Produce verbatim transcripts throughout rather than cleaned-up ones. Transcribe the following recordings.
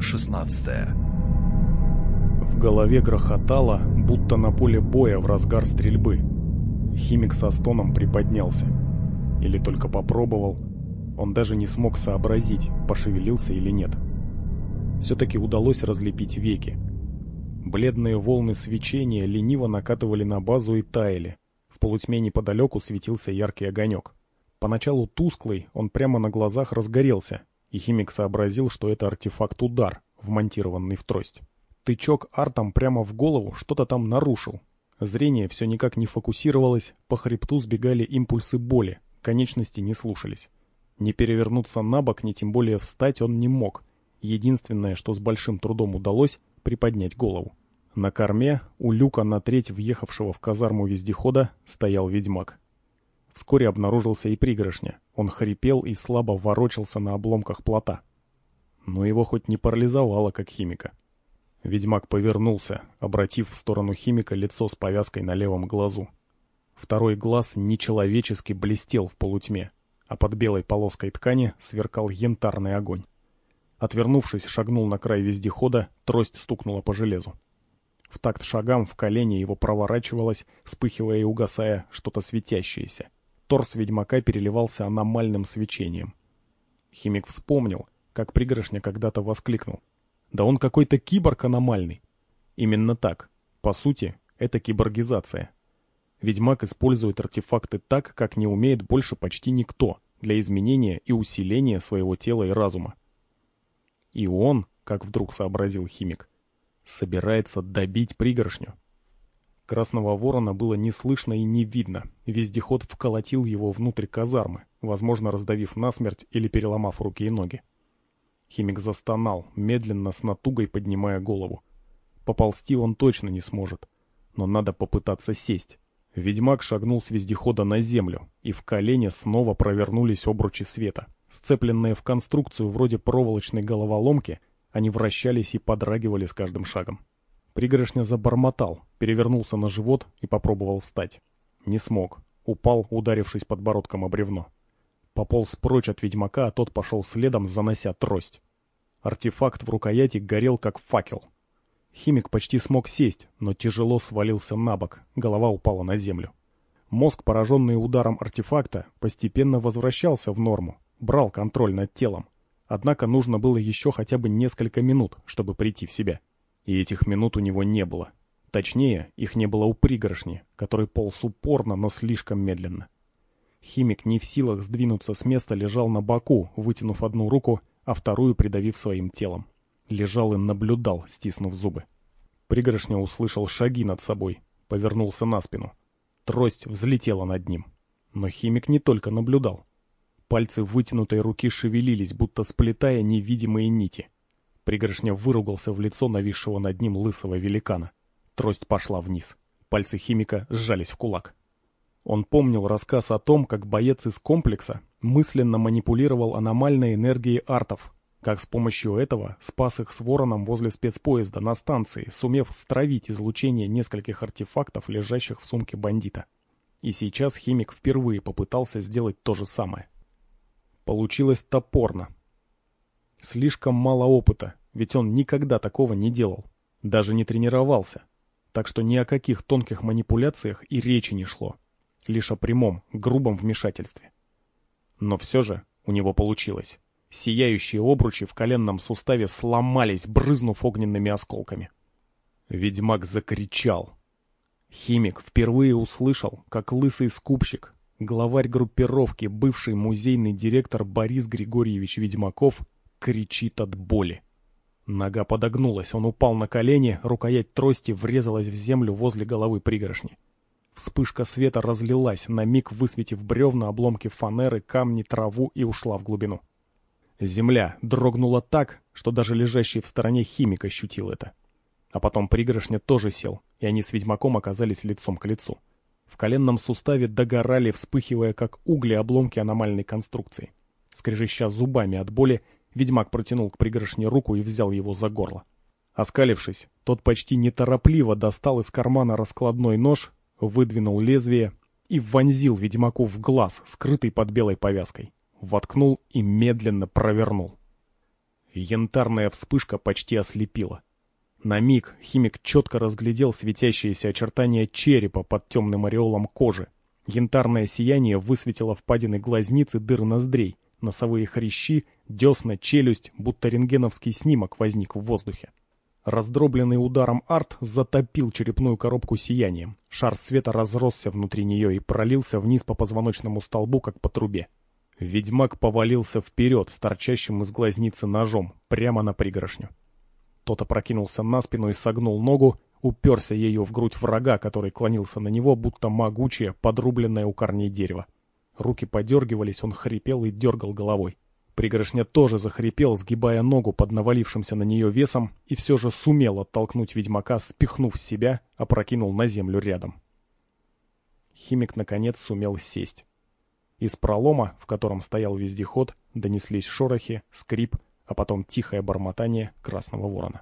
шестнадцатое. В голове грохотало, будто на поле боя в разгар стрельбы. Химик со стоном приподнялся. Или только попробовал. Он даже не смог сообразить, пошевелился или нет. Все-таки удалось разлепить веки. Бледные волны свечения лениво накатывали на базу и таяли. В полутьме неподалеку светился яркий огонек. Поначалу тусклый, он прямо на глазах разгорелся, и химик сообразил, что это артефакт-удар, вмонтированный в трость. Тычок артом прямо в голову что-то там нарушил. Зрение все никак не фокусировалось, по хребту сбегали импульсы боли, конечности не слушались. Не перевернуться на бок, ни тем более встать он не мог. Единственное, что с большим трудом удалось, приподнять голову. На корме, у люка на треть въехавшего в казарму вездехода, стоял ведьмак. Вскоре обнаружился и пригоршня. Он хрипел и слабо ворочался на обломках плота. Но его хоть не парализовало, как химика. Ведьмак повернулся, обратив в сторону химика лицо с повязкой на левом глазу. Второй глаз нечеловечески блестел в полутьме, а под белой полоской ткани сверкал янтарный огонь. Отвернувшись, шагнул на край вездехода, трость стукнула по железу. В такт шагам в колене его проворачивалось, вспыхивая и угасая, что-то светящееся. Торс ведьмака переливался аномальным свечением. Химик вспомнил, как пригоршня когда-то воскликнул: «Да он какой-то киборг аномальный!» Именно так. По сути, это киборгизация. Ведьмак использует артефакты так, как не умеет больше почти никто, для изменения и усиления своего тела и разума. И он, как вдруг сообразил химик, собирается добить пригоршню. Красного ворона было не слышно и не видно. Вездеход вколотил его внутрь казармы, возможно, раздавив насмерть или переломав руки и ноги. Химик застонал, медленно, с натугой поднимая голову. Поползти он точно не сможет, но надо попытаться сесть. Ведьмак шагнул с вездехода на землю, и в колене снова провернулись обручи света. Сцепленные в конструкцию вроде проволочной головоломки, они вращались и подрагивали с каждым шагом. Пригоршня забормотал, перевернулся на живот и попробовал встать. Не смог. Упал, ударившись подбородком о бревно. Пополз прочь от ведьмака, а тот пошел следом, занося трость. Артефакт в рукояти горел, как факел. Химик почти смог сесть, но тяжело свалился на бок, голова упала на землю. Мозг, пораженный ударом артефакта, постепенно возвращался в норму, брал контроль над телом. Однако нужно было еще хотя бы несколько минут, чтобы прийти в себя. И этих минут у него не было. Точнее, их не было у пригоршни, который полз упорно, но слишком медленно. Химик, не в силах сдвинуться с места, лежал на боку, вытянув одну руку, а вторую придавив своим телом. Лежал и наблюдал, стиснув зубы. Пригоршня услышал шаги над собой, повернулся на спину. Трость взлетела над ним. Но химик не только наблюдал. Пальцы вытянутой руки шевелились, будто сплетая невидимые нити. Пригоршня выругался в лицо нависшего над ним лысого великана. Трость пошла вниз. Пальцы химика сжались в кулак. Он помнил рассказ о том, как боец из комплекса мысленно манипулировал аномальной энергией артов, как с помощью этого спас их с вороном возле спецпоезда на станции, сумев стравить излучение нескольких артефактов, лежащих в сумке бандита. И сейчас химик впервые попытался сделать то же самое. Получилось топорно. Слишком мало опыта, ведь он никогда такого не делал, даже не тренировался, так что ни о каких тонких манипуляциях и речи не шло, лишь о прямом, грубом вмешательстве. Но все же у него получилось. Сияющие обручи в коленном суставе сломались, брызнув огненными осколками. Ведьмак закричал. Химик впервые услышал, как лысый скупщик, главарь группировки, бывший музейный директор Борис Григорьевич Ведьмаков, кричит от боли. Нога подогнулась, он упал на колени, рукоять трости врезалась в землю возле головы пригоршни. Вспышка света разлилась, на миг высветив бревна, обломки фанеры, камни, траву и ушла в глубину. Земля дрогнула так, что даже лежащий в стороне химик ощутил это. А потом пригоршня тоже сел, и они с ведьмаком оказались лицом к лицу. В коленном суставе догорали, вспыхивая как угли, обломки аномальной конструкции. Скрежеща зубами от боли, ведьмак протянул к пригоршне руку и взял его за горло. Оскалившись, тот почти неторопливо достал из кармана раскладной нож, выдвинул лезвие и вонзил ведьмаку в глаз, скрытый под белой повязкой. Воткнул и медленно провернул. Янтарная вспышка почти ослепила. На миг химик четко разглядел светящиеся очертания черепа под темным ореолом кожи. Янтарное сияние высветило впадины глазниц и дыр ноздрей, носовые хрящи, десна, челюсть, будто рентгеновский снимок возник в воздухе. Раздробленный ударом арт затопил черепную коробку сиянием. Шар света разросся внутри нее и пролился вниз по позвоночному столбу, как по трубе. Ведьмак повалился вперед с торчащим из глазницы ножом, прямо на пригоршню. Тот опрокинулся на спину и согнул ногу, уперся ею в грудь врага, который клонился на него, будто могучее, подрубленное у корней дерево. Руки подергивались, он хрипел и дергал головой. Пригоршня тоже захрипел, сгибая ногу под навалившимся на нее весом, и все же сумел оттолкнуть ведьмака, спихнув с себя, опрокинул на землю рядом. Химик, наконец, сумел сесть. Из пролома, в котором стоял вездеход, донеслись шорохи, скрип, а потом тихое бормотание красного ворона.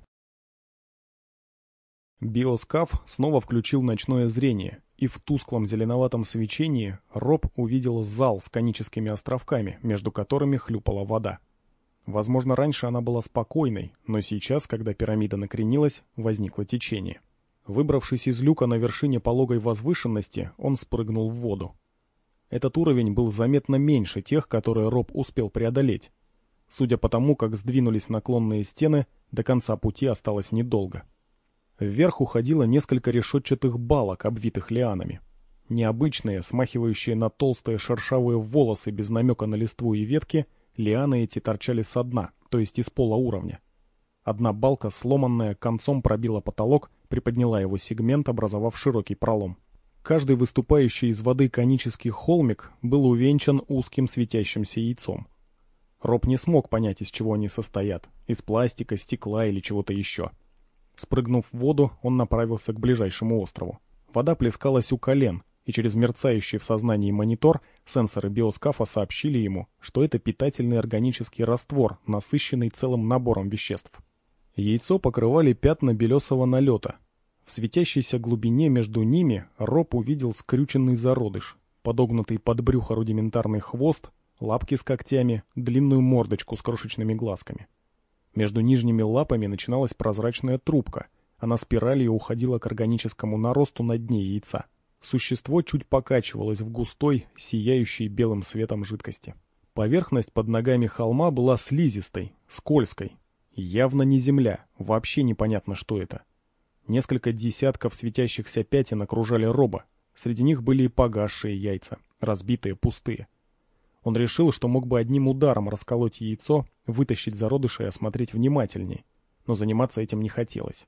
Биоскаф снова включил ночное зрение, и в тусклом зеленоватом свечении Роб увидел зал с коническими островками, между которыми хлюпала вода. Возможно, раньше она была спокойной, но сейчас, когда пирамида накренилась, возникло течение. Выбравшись из люка на вершине пологой возвышенности, он спрыгнул в воду. Этот уровень был заметно меньше тех, которые Роб успел преодолеть. Судя по тому, как сдвинулись наклонные стены, до конца пути осталось недолго. Вверх уходило несколько решетчатых балок, обвитых лианами. Необычные, смахивающие на толстые шершавые волосы без намека на листву и ветки, лианы эти торчали со дна, то есть из пола уровня. Одна балка, сломанная, концом пробила потолок, приподняла его сегмент, образовав широкий пролом. Каждый выступающий из воды конический холмик был увенчан узким светящимся яйцом. Роб не смог понять, из чего они состоят, из пластика, стекла или чего-то еще. Спрыгнув в воду, он направился к ближайшему острову. Вода плескалась у колен, и через мерцающий в сознании монитор сенсоры биоскафа сообщили ему, что это питательный органический раствор, насыщенный целым набором веществ. Яйцо покрывали пятна белесого налета. В светящейся глубине между ними Роб увидел скрюченный зародыш, подогнутый под брюхо рудиментарный хвост, лапки с когтями, длинную мордочку с крошечными глазками. Между нижними лапами начиналась прозрачная трубка, она спиралью уходила к органическому наросту на дне яйца. Существо чуть покачивалось в густой, сияющей белым светом жидкости. Поверхность под ногами холма была слизистой, скользкой. Явно не земля, вообще непонятно, что это. Несколько десятков светящихся пятен окружали Роба. Среди них были и погасшие яйца, разбитые, пустые. Он решил, что мог бы одним ударом расколоть яйцо, вытащить зародыша и осмотреть внимательней, но заниматься этим не хотелось.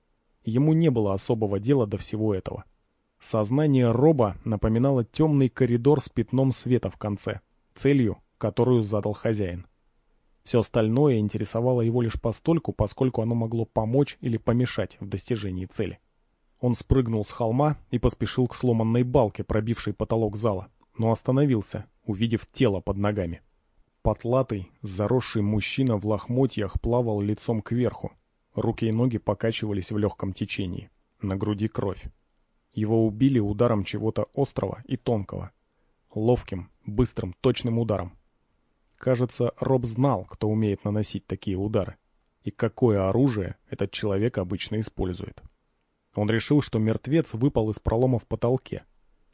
Ему не было особого дела до всего этого. Сознание Роба напоминало темный коридор с пятном света в конце, целью, которую задал хозяин. Все остальное интересовало его лишь постольку, поскольку оно могло помочь или помешать в достижении цели. Он спрыгнул с холма и поспешил к сломанной балке, пробившей потолок зала, но остановился, увидев тело под ногами. Потлатый, заросший мужчина в лохмотьях плавал лицом кверху. Руки и ноги покачивались в легком течении. На груди кровь. Его убили ударом чего-то острого и тонкого. Ловким, быстрым, точным ударом. Кажется, Роб знал, кто умеет наносить такие удары, и какое оружие этот человек обычно использует. Он решил, что мертвец выпал из пролома в потолке.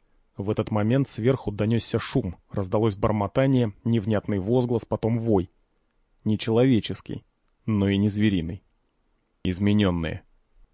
В этот момент сверху донесся шум, раздалось бормотание, невнятный возглас, потом вой. Не человеческий, но и не звериный. Измененные.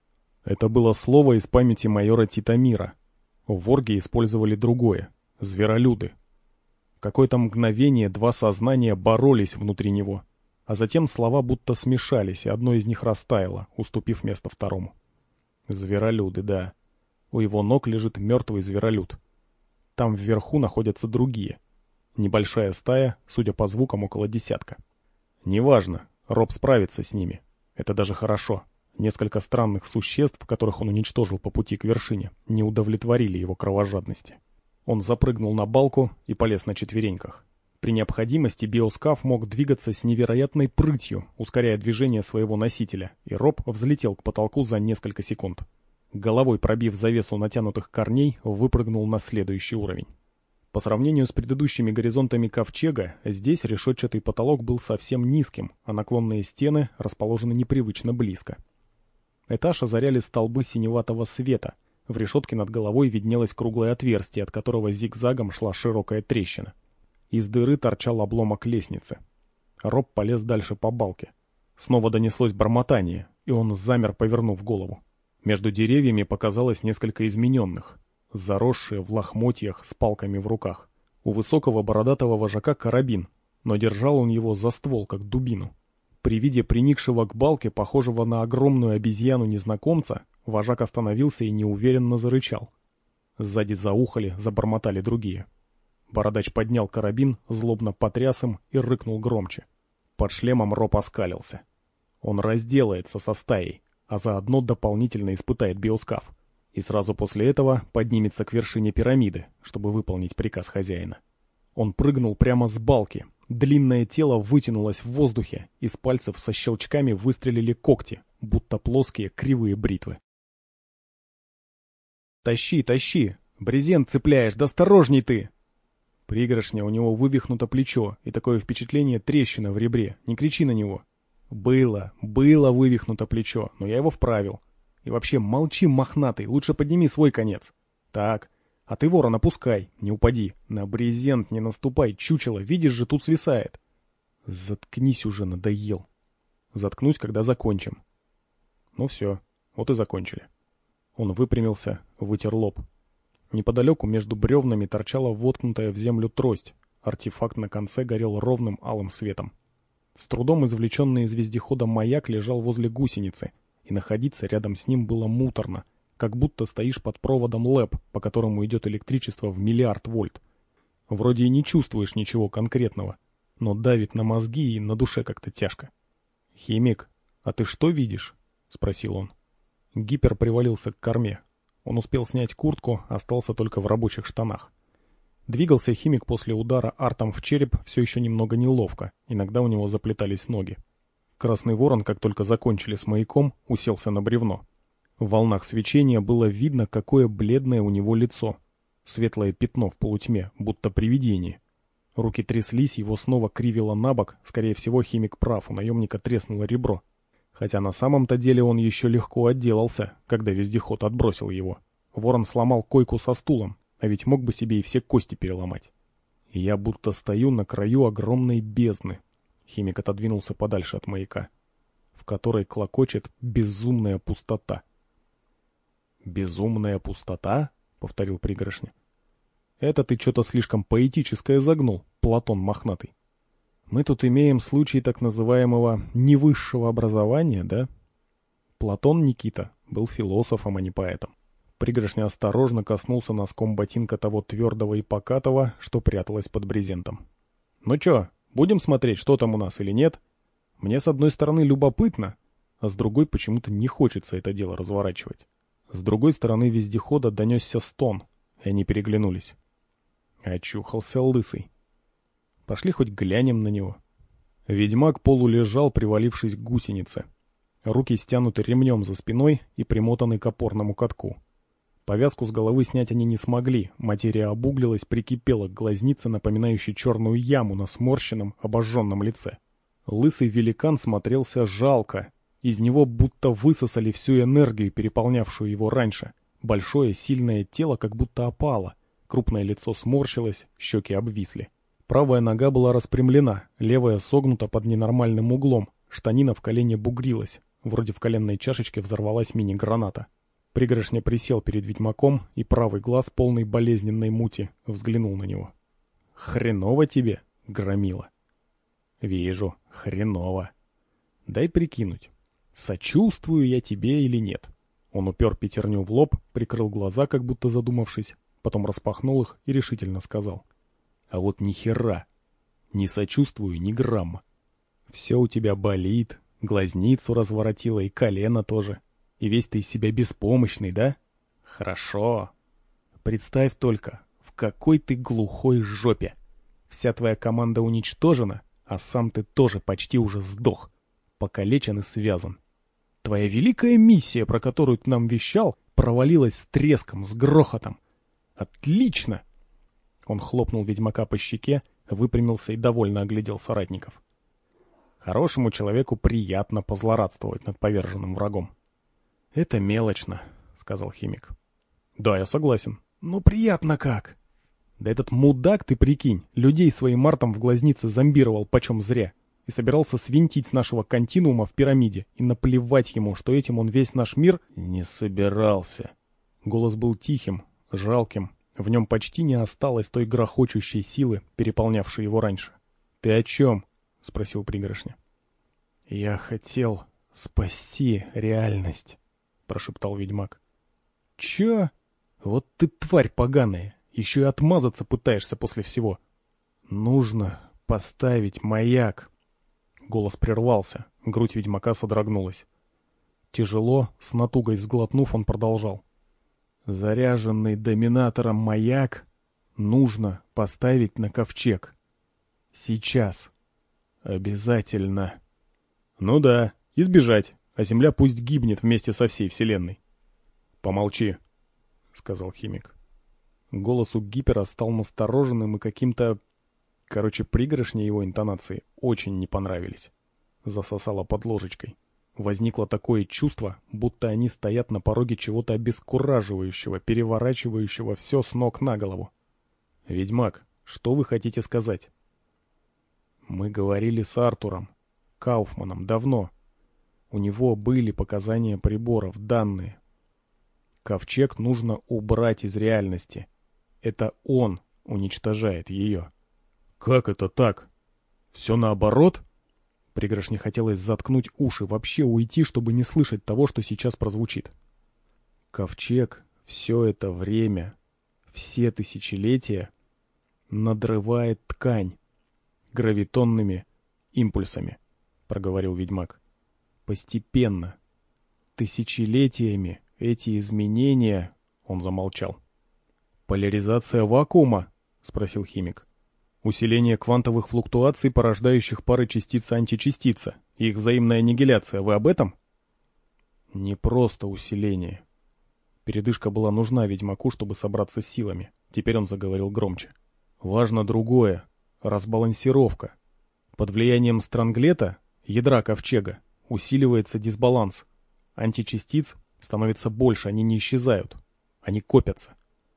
Это было слово из памяти майора Титамира. Ворги использовали другое — зверолюды. Какое-то мгновение два сознания боролись внутри него, а затем слова будто смешались, и одно из них растаяло, уступив место второму. Зверолюды, да. У его ног лежит мертвый зверолюд. Там вверху находятся другие. Небольшая стая, судя по звукам, около десятка. Неважно, Роб справится с ними. Это даже хорошо. Несколько странных существ, которых он уничтожил по пути к вершине, не удовлетворили его кровожадности. Он запрыгнул на балку и полез на четвереньках. При необходимости биоскаф мог двигаться с невероятной прытью, ускоряя движение своего носителя, и Роб взлетел к потолку за несколько секунд. Головой пробив завесу натянутых корней, выпрыгнул на следующий уровень. По сравнению с предыдущими горизонтами ковчега, здесь решетчатый потолок был совсем низким, а наклонные стены расположены непривычно близко. Этаж озаряли столбы синеватого света. В решетке над головой виднелось круглое отверстие, от которого зигзагом шла широкая трещина. Из дыры торчал обломок лестницы. Роб полез дальше по балке. Снова донеслось бормотание, и он замер, повернув голову. Между деревьями показалось несколько измененных, заросшие в лохмотьях с палками в руках. У высокого бородатого вожака карабин, но держал он его за ствол, как дубину. При виде приникшего к балке, похожего на огромную обезьяну незнакомца, вожак остановился и неуверенно зарычал. Сзади заухали, забормотали другие. Бородач поднял карабин, злобно потряс им и рыкнул громче. Под шлемом Роб оскалился. Он разделается со стаей, а заодно дополнительно испытает биоскаф. И сразу после этого поднимется к вершине пирамиды, чтобы выполнить приказ хозяина. Он прыгнул прямо с балки. Длинное тело вытянулось в воздухе, из пальцев со щелчками выстрелили когти, будто плоские кривые бритвы. «Тащи, тащи! Брезент цепляешь, да осторожней ты!» Пригоршня, у него вывихнуто плечо, и такое впечатление трещина в ребре. Не кричи на него. Было, было вывихнуто плечо, но я его вправил. И вообще, молчи, мохнатый, лучше подними свой конец. Так, а ты ворон опускай, не упади. На брезент не наступай, чучело, видишь же, тут свисает. Заткнись уже, надоел. Заткнусь, когда закончим. Ну все, вот и закончили. Он выпрямился, вытер лоб. Неподалеку между бревнами торчала воткнутая в землю трость. Артефакт на конце горел ровным алым светом. С трудом извлеченный из вездехода маяк лежал возле гусеницы, и находиться рядом с ним было муторно, как будто стоишь под проводом ЛЭП, по которому идет электричество в миллиард вольт. Вроде и не чувствуешь ничего конкретного, но давит на мозги и на душе как-то тяжко. «Химик, а ты что видишь?» — спросил он. Гипер привалился к корме. Он успел снять куртку, остался только в рабочих штанах. Двигался химик после удара артом в череп все еще немного неловко, иногда у него заплетались ноги. Красный ворон, как только закончили с маяком, уселся на бревно. В волнах свечения было видно, какое бледное у него лицо. Светлое пятно в полутьме, будто привидение. Руки тряслись, его снова кривило на бок, скорее всего химик прав, у наемника треснуло ребро. Хотя на самом-то деле он еще легко отделался, когда вездеход отбросил его. Ворон сломал койку со стулом, а ведь мог бы себе и все кости переломать. И я будто стою на краю огромной бездны. Химик отодвинулся подальше от маяка, в которой клокочет безумная пустота. «Безумная пустота?» — повторил Пригоршня. «Это ты что-то слишком поэтическое загнул, Платон мохнатый. Мы тут имеем случай так называемого невысшего образования, да?» Платон, Никита, был философом, а не поэтом. Пригоршня осторожно коснулся носком ботинка того твердого и покатого, что пряталось под брезентом. «Ну чё, будем смотреть, что там у нас или нет? Мне с одной стороны любопытно, а с другой почему-то не хочется это дело разворачивать». С другой стороны вездехода донесся стон, и они переглянулись. Очухался лысый. Пошли хоть глянем на него. Ведьмак полулежал, привалившись к гусенице. Руки стянуты ремнем за спиной и примотаны к опорному катку. Повязку с головы снять они не смогли, материя обуглилась, прикипела к глазнице, напоминающей черную яму на сморщенном, обожженном лице. Лысый великан смотрелся жалко. Из него будто высосали всю энергию, переполнявшую его раньше. Большое, сильное тело как будто опало. Крупное лицо сморщилось, щеки обвисли. Правая нога была распрямлена, левая согнута под ненормальным углом. Штанина в колене бугрилась. Вроде в коленной чашечке взорвалась мини-граната. Пригоршня присел перед ведьмаком, и правый глаз, полный болезненной мути, взглянул на него. «Хреново тебе, громила?» «Вижу, хреново. Дай прикинуть. Сочувствую я тебе или нет?» Он упер пятерню в лоб, прикрыл глаза, как будто задумавшись, потом распахнул их и решительно сказал. «А вот ни хера. Не сочувствую ни грамма. Все у тебя болит, глазницу разворотило и колено тоже. И весь ты из себя беспомощный, да? Хорошо. Представь только, в какой ты глухой жопе. Вся твоя команда уничтожена, а сам ты тоже почти уже сдох, покалечен и связан. Твоя великая миссия, про которую ты нам вещал, провалилась с треском, с грохотом. Отлично!» Он хлопнул ведьмака по щеке, выпрямился и довольно оглядел соратников. Хорошему человеку приятно позлорадствовать над поверженным врагом. «Это мелочно», — сказал химик. «Да, я согласен. Но приятно как!» «Да этот мудак, ты прикинь, людей своим мартом в глазнице зомбировал почем зря и собирался свинтить с нашего континуума в пирамиде, и наплевать ему, что этим он весь наш мир...» «Не собирался». Голос был тихим, жалким, в нем почти не осталось той грохочущей силы, переполнявшей его раньше. «Ты о чем?» — спросил пригоршня. «Я хотел спасти реальность», — прошептал ведьмак. «Чё? Вот ты тварь поганая, еще и отмазаться пытаешься после всего. Нужно поставить маяк». Голос прервался, грудь ведьмака содрогнулась. Тяжело, с натугой сглотнув, он продолжал. «Заряженный доминатором маяк нужно поставить на ковчег. Сейчас. Обязательно». «Ну да, избежать, а Земля пусть гибнет вместе со всей Вселенной». «Помолчи», — сказал химик. Голос у Гипера стал настороженным и каким-то... Короче, пригоршни его интонации очень не понравились. Засосало под ложечкой. Возникло такое чувство, будто они стоят на пороге чего-то обескураживающего, переворачивающего все с ног на голову. «Ведьмак, что вы хотите сказать?» «Мы говорили с Артуром Кауфманом давно. У него были показания приборов, данные. Ковчег нужно убрать из реальности. Это он уничтожает ее». «Как это так? Все наоборот?» Пригоршне хотелось заткнуть уши, вообще уйти, чтобы не слышать того, что сейчас прозвучит. Ковчег все это время, все тысячелетия надрывает ткань гравитонными импульсами, проговорил ведьмак. Постепенно, тысячелетиями эти изменения... Он замолчал. «Поляризация вакуума?» — спросил химик. «Усиление квантовых флуктуаций, порождающих пары частица-античастица, и их взаимная аннигиляция. Вы об этом?» «Не просто усиление». Передышка была нужна ведьмаку, чтобы собраться с силами. Теперь он заговорил громче. «Важно другое. Разбалансировка. Под влиянием странглета, ядра ковчега, усиливается дисбаланс. Античастиц становится больше, они не исчезают. Они копятся».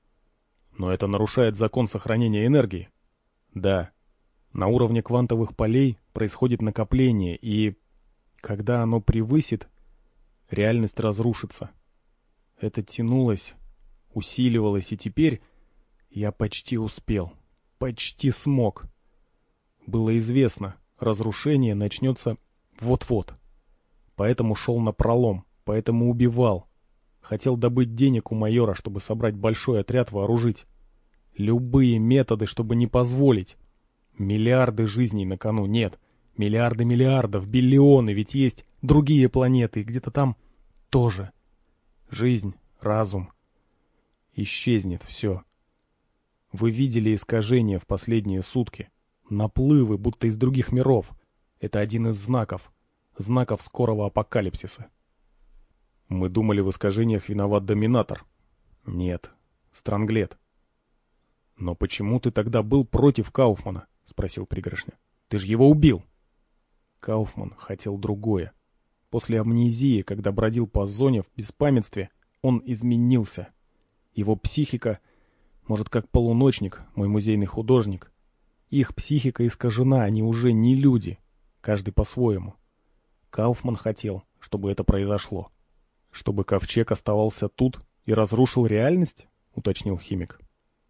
«Но это нарушает закон сохранения энергии». «Да. На уровне квантовых полей происходит накопление, и, когда оно превысит, реальность разрушится. Это тянулось, усиливалось, и теперь я почти успел, почти смог. Было известно, разрушение начнется вот-вот. Поэтому шел напролом, поэтому убивал. Хотел добыть денег у майора, чтобы собрать большой отряд, вооружить. Любые методы, чтобы не позволить. Миллиарды жизней на кону. Нет, миллиарды миллиардов, биллионы, ведь есть другие планеты, и где-то там тоже. Жизнь, разум. Исчезнет все. Вы видели искажения в последние сутки. Наплывы, будто из других миров. Это один из знаков. Знаков скорого апокалипсиса. Мы думали, в искажениях виноват доминатор. Нет, странглет. Но почему ты тогда был против Кауфмана? Спросил пригоршня. Ты же его убил. Кауфман хотел другое. После амнезии, когда бродил по зоне в беспамятстве, он изменился. Его психика, может, как полуночник, мой музейный художник. Их психика искажена, они уже не люди, каждый по-своему. Кауфман хотел, чтобы это произошло. Чтобы ковчег оставался тут и разрушил реальность, уточнил химик.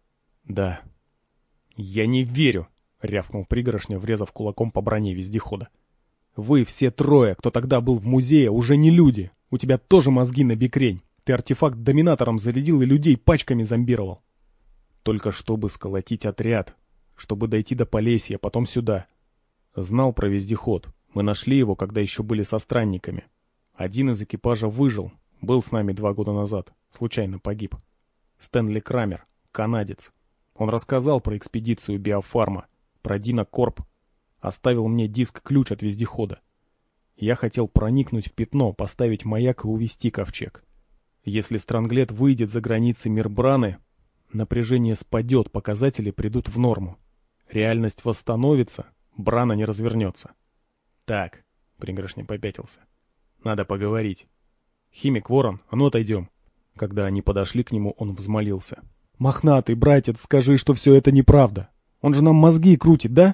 Да. Я не верю, рявкнул пригоршня, врезав кулаком по броне вездехода. Вы все трое, кто тогда был в музее, уже не люди. У тебя тоже мозги на бекрень. Ты артефакт доминатором зарядил и людей пачками зомбировал. Только чтобы сколотить отряд, чтобы дойти до Полесья, потом сюда. Знал про вездеход. Мы нашли его, когда еще были со странниками. Один из экипажа выжил, был с нами два года назад, случайно погиб. Стэнли Крамер, канадец. Он рассказал про экспедицию Биофарма, про Дина Корп, оставил мне диск-ключ от вездехода. Я хотел проникнуть в пятно, поставить маяк и увести ковчег. Если странглет выйдет за границы Мирбраны, Напряжение спадет, показатели придут в норму. Реальность восстановится, брана не развернется. Так, пригоршня попятился. Надо поговорить. Химик, Ворон, а ну отойдем. Когда они подошли к нему, он взмолился. Мохнатый, братец, скажи, что все это неправда. Он же нам мозги крутит, да?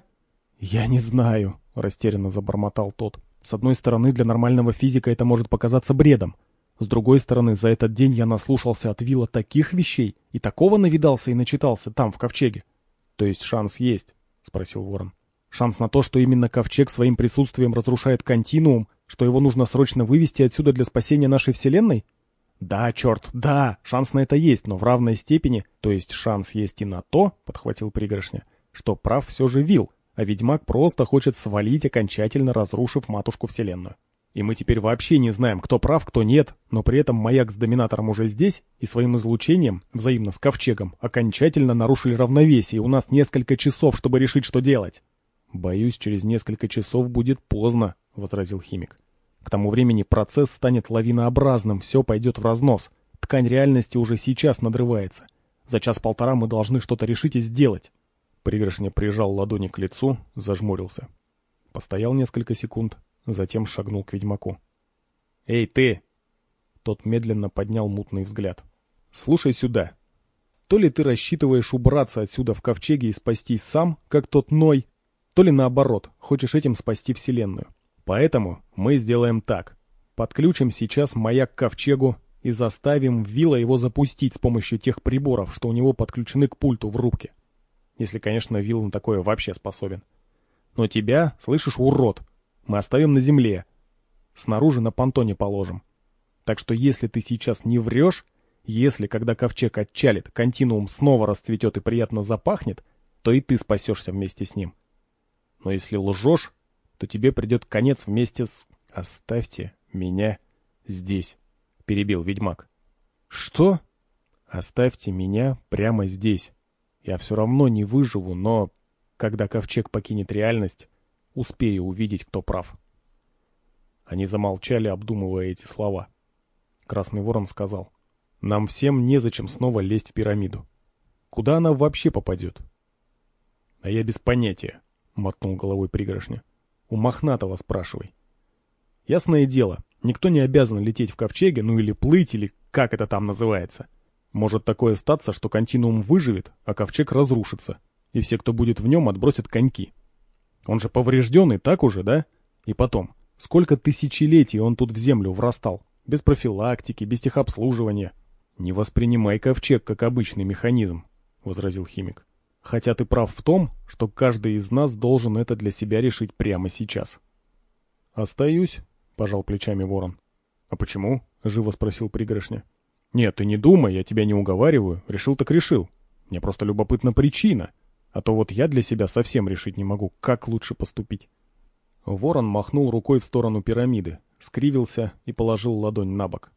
Я не знаю, растерянно забормотал тот. С одной стороны, для нормального физика это может показаться бредом. С другой стороны, за этот день я наслушался от Вилла таких вещей и такого навидался и начитался там, в ковчеге. То есть шанс есть? Спросил Ворон. Шанс на то, что именно ковчег своим присутствием разрушает континуум, что его нужно срочно вывести отсюда для спасения нашей вселенной? Да, черт, да, шанс на это есть, но в равной степени, то есть шанс есть и на то, подхватил пригоршня, что прав все же Вилл, а ведьмак просто хочет свалить, окончательно разрушив матушку вселенную. И мы теперь вообще не знаем, кто прав, кто нет, но при этом маяк с доминатором уже здесь, и своим излучением, взаимно с ковчегом, окончательно нарушили равновесие, и у нас несколько часов, чтобы решить, что делать. Боюсь, через несколько часов будет поздно, возразил химик. К тому времени процесс станет лавинообразным, все пойдет в разнос. Ткань реальности уже сейчас надрывается. За час-полтора мы должны что-то решить и сделать. Пригоршня прижал ладони к лицу, зажмурился. Постоял несколько секунд, затем шагнул к ведьмаку. «Эй, ты!» Тот медленно поднял мутный взгляд. «Слушай сюда. То ли ты рассчитываешь убраться отсюда в ковчеге и спастись сам, как тот Ной, то ли наоборот, хочешь этим спасти вселенную. Поэтому мы сделаем так. Подключим сейчас маяк к ковчегу и заставим Вилла его запустить с помощью тех приборов, что у него подключены к пульту в рубке. Если, конечно, Вилл на такое вообще способен. Но тебя, слышишь, урод, мы оставим на земле. Снаружи на понтоне положим. Так что если ты сейчас не врешь, если, когда ковчег отчалит, континуум снова расцветет и приятно запахнет, то и ты спасешься вместе с ним. Но если лжешь, то тебе придет конец вместе с... «Оставьте меня здесь», — перебил ведьмак. «Что?» «Оставьте меня прямо здесь. Я все равно не выживу, но, когда ковчег покинет реальность, успею увидеть, кто прав». Они замолчали, обдумывая эти слова. Красный Ворон сказал: «Нам всем незачем снова лезть в пирамиду. Куда она вообще попадет?» «А я без понятия», — мотнул головой пригоршня. «У Мохнатого спрашивай». «Ясное дело, никто не обязан лететь в ковчеге, ну или плыть, или как это там называется. Может такое статься, что континуум выживет, а ковчег разрушится, и все, кто будет в нем, отбросят коньки. Он же поврежденный, так уже, да? И потом, сколько тысячелетий он тут в землю врастал, без профилактики, без техобслуживания». «Не воспринимай ковчег как обычный механизм», — возразил химик. «Хотя ты прав в том, что каждый из нас должен это для себя решить прямо сейчас». «Остаюсь», — пожал плечами Ворон. «А почему?» — живо спросил пригоршня. «Нет, ты не думай, я тебя не уговариваю. Решил так решил. Мне просто любопытна причина. А то вот я для себя совсем решить не могу, как лучше поступить». Ворон махнул рукой в сторону пирамиды, скривился и положил ладонь на бок.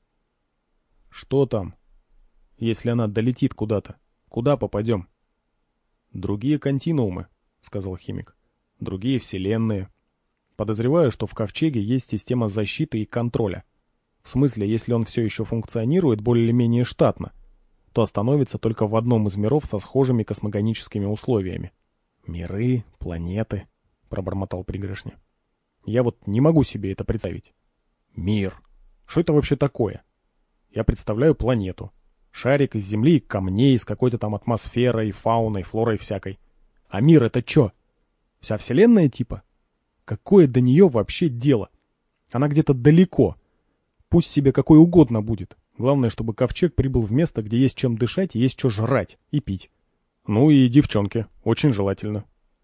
«Что там? Если она долетит куда-то, куда попадем?» «Другие континуумы», — сказал химик. «Другие вселенные. Подозреваю, что в ковчеге есть система защиты и контроля. В смысле, если он все еще функционирует более-менее штатно, то остановится только в одном из миров со схожими космогоническими условиями». «Миры, планеты», — пробормотал пригоршня. «Я вот не могу себе это представить. Мир. Что это вообще такое? Я представляю планету. Шарик из земли, камней, с какой-то там атмосферой, фауной, флорой всякой. А мир — это чё? Вся вселенная типа? Какое до нее вообще дело? Она где-то далеко. Пусть себе какой угодно будет. Главное, чтобы ковчег прибыл в место, где есть чем дышать и есть что жрать и пить. Ну и девчонки, очень желательно».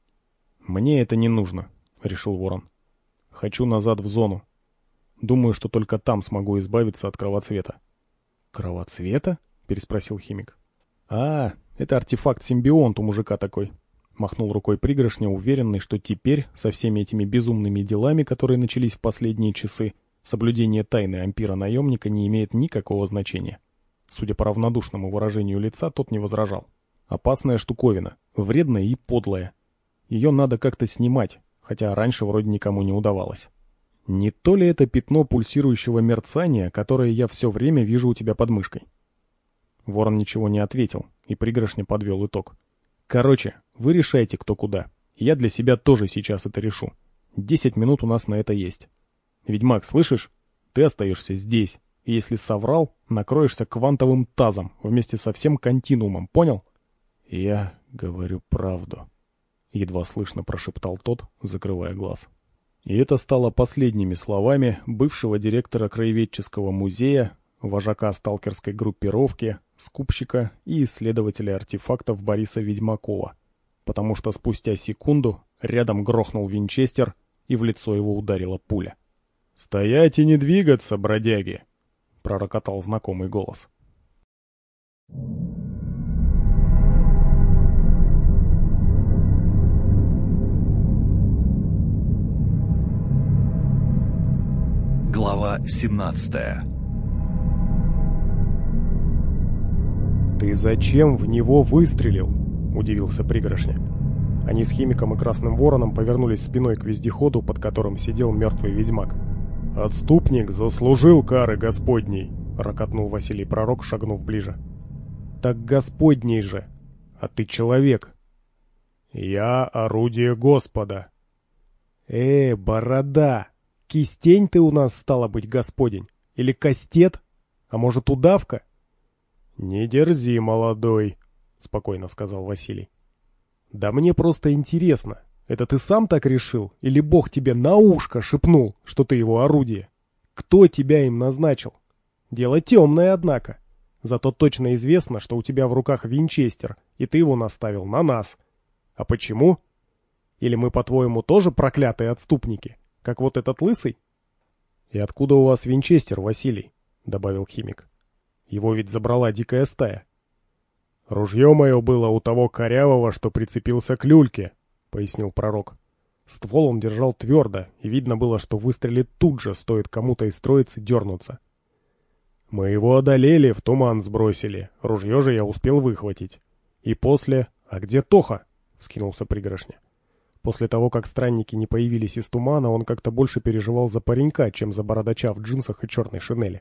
«Мне это не нужно», — решил Ворон. «Хочу назад в зону. Думаю, что только там смогу избавиться от кровоцвета». «Кровоцвета?» — переспросил химик. «А, это артефакт-симбионт у мужика такой», — махнул рукой пригоршня, уверенный, что теперь, со всеми этими безумными делами, которые начались в последние часы, соблюдение тайны ампира-наемника не имеет никакого значения. Судя по равнодушному выражению лица, тот не возражал. «Опасная штуковина, вредная и подлая. Ее надо как-то снимать, хотя раньше вроде никому не удавалось. Не то ли это пятно пульсирующего мерцания, которое я все время вижу у тебя под мышкой?» Ворон ничего не ответил, и Пригоршня подвел итог. Короче, вы решайте, кто куда. Я для себя тоже сейчас это решу. Десять минут у нас на это есть. Ведьмак, слышишь? Ты остаешься здесь. И если соврал, накроешься квантовым тазом вместе со всем континуумом, понял? Я говорю правду. Едва слышно прошептал тот, закрывая глаз. И это стало последними словами бывшего директора краеведческого музея, вожака сталкерской группировки, скупщика и исследователя артефактов Бориса Ведьмакова, потому что спустя секунду рядом грохнул винчестер, и в лицо его ударила пуля. «Стоять и не двигаться, бродяги!» — пророкотал знакомый голос. Глава семнадцатая. «Ты зачем в него выстрелил?» — удивился Пригоршня. Они с Химиком и Красным Вороном повернулись спиной к вездеходу, под которым сидел мертвый ведьмак. «Отступник заслужил кары Господней!» — рокотнул Василий Пророк, шагнув ближе. «Так Господней же! А ты человек!» «Я орудие Господа!» «Э, борода! Кистень ты у нас, стала быть, Господень? Или кастет? А может, удавка?» «Не дерзи, молодой!» — спокойно сказал Василий. «Да мне просто интересно, это ты сам так решил, или Бог тебе на ушко шепнул, что ты его орудие? Кто тебя им назначил? Дело темное, однако. Зато точно известно, что у тебя в руках винчестер, и ты его наставил на нас. А почему? Или мы, по-твоему, тоже проклятые отступники, как вот этот лысый?» «И откуда у вас винчестер, Василий?» — добавил Химик. «Его ведь забрала дикая стая». «Ружье мое было у того корявого, что прицепился к люльке», — пояснил Пророк. Ствол он держал твердо, и видно было, что выстрелит тут же, стоит кому-то из троицы дернуться. «Мы его одолели, в туман сбросили, ружье же я успел выхватить. И после... А где Тоха?» — вскинулся Пригоршня. После того, как странники не появились из тумана, он как-то больше переживал за паренька, чем за бородача в джинсах и черной шинели.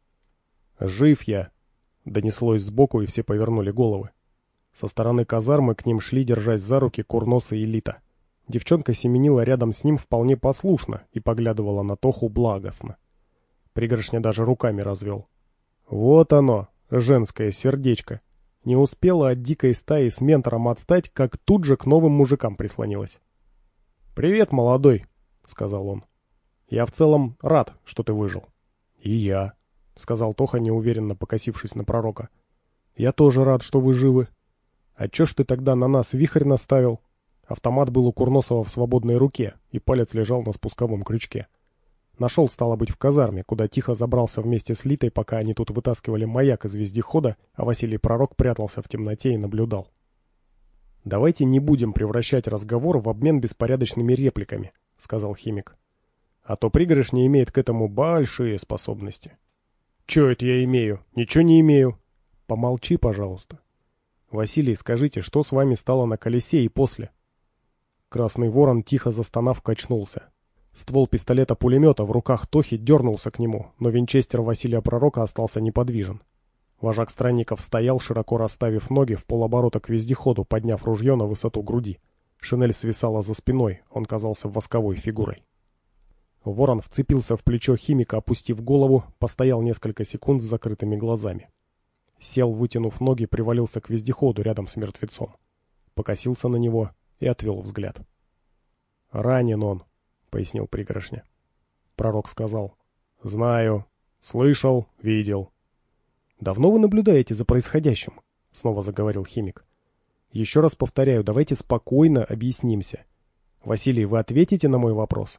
«Жив я!» — донеслось сбоку, и все повернули головы. Со стороны казармы к ним шли, держась за руки, Курнос и Элита. Девчонка семенила рядом с ним вполне послушно и поглядывала на Тоху благостно. Пригоршня даже руками развел. «Вот оно, женское сердечко!» Не успела от дикой стаи с ментором отстать, как тут же к новым мужикам прислонилась. «Привет, молодой!» — сказал он. «Я в целом рад, что ты выжил». «И я», — сказал Тоха, неуверенно покосившись на Пророка. «Я тоже рад, что вы живы. А чё ж ты тогда на нас вихрь наставил?» Автомат был у Курносова в свободной руке, и палец лежал на спусковом крючке. Нашел, стало быть, в казарме, куда тихо забрался вместе с Литой, пока они тут вытаскивали маяк из вездехода, а Василий Пророк прятался в темноте и наблюдал. «Давайте не будем превращать разговор в обмен беспорядочными репликами», — сказал Химик. «А то Пригоршня имеет к этому большие способности». «Чё это я имею? Ничего не имею». «Помолчи, пожалуйста». «Василий, скажите, что с вами стало на колесе и после?» Красный Ворон, тихо застонав, качнулся. Ствол пистолета-пулемета в руках Тохи дернулся к нему, но винчестер Василия Пророка остался неподвижен. Вожак странников стоял, широко расставив ноги, в полоборота к вездеходу, подняв ружье на высоту груди. Шинель свисала за спиной, он казался восковой фигурой. Ворон вцепился в плечо Химика, опустив голову, постоял несколько секунд с закрытыми глазами. Сел, вытянув ноги, привалился к вездеходу рядом с мертвецом. Покосился на него и отвел взгляд. «Ранен он», — пояснил Пригоршня. Пророк сказал: «Знаю, слышал, видел». «Давно вы наблюдаете за происходящим?» — снова заговорил Химик. «Еще раз повторяю, давайте спокойно объяснимся. Василий, вы ответите на мой вопрос?»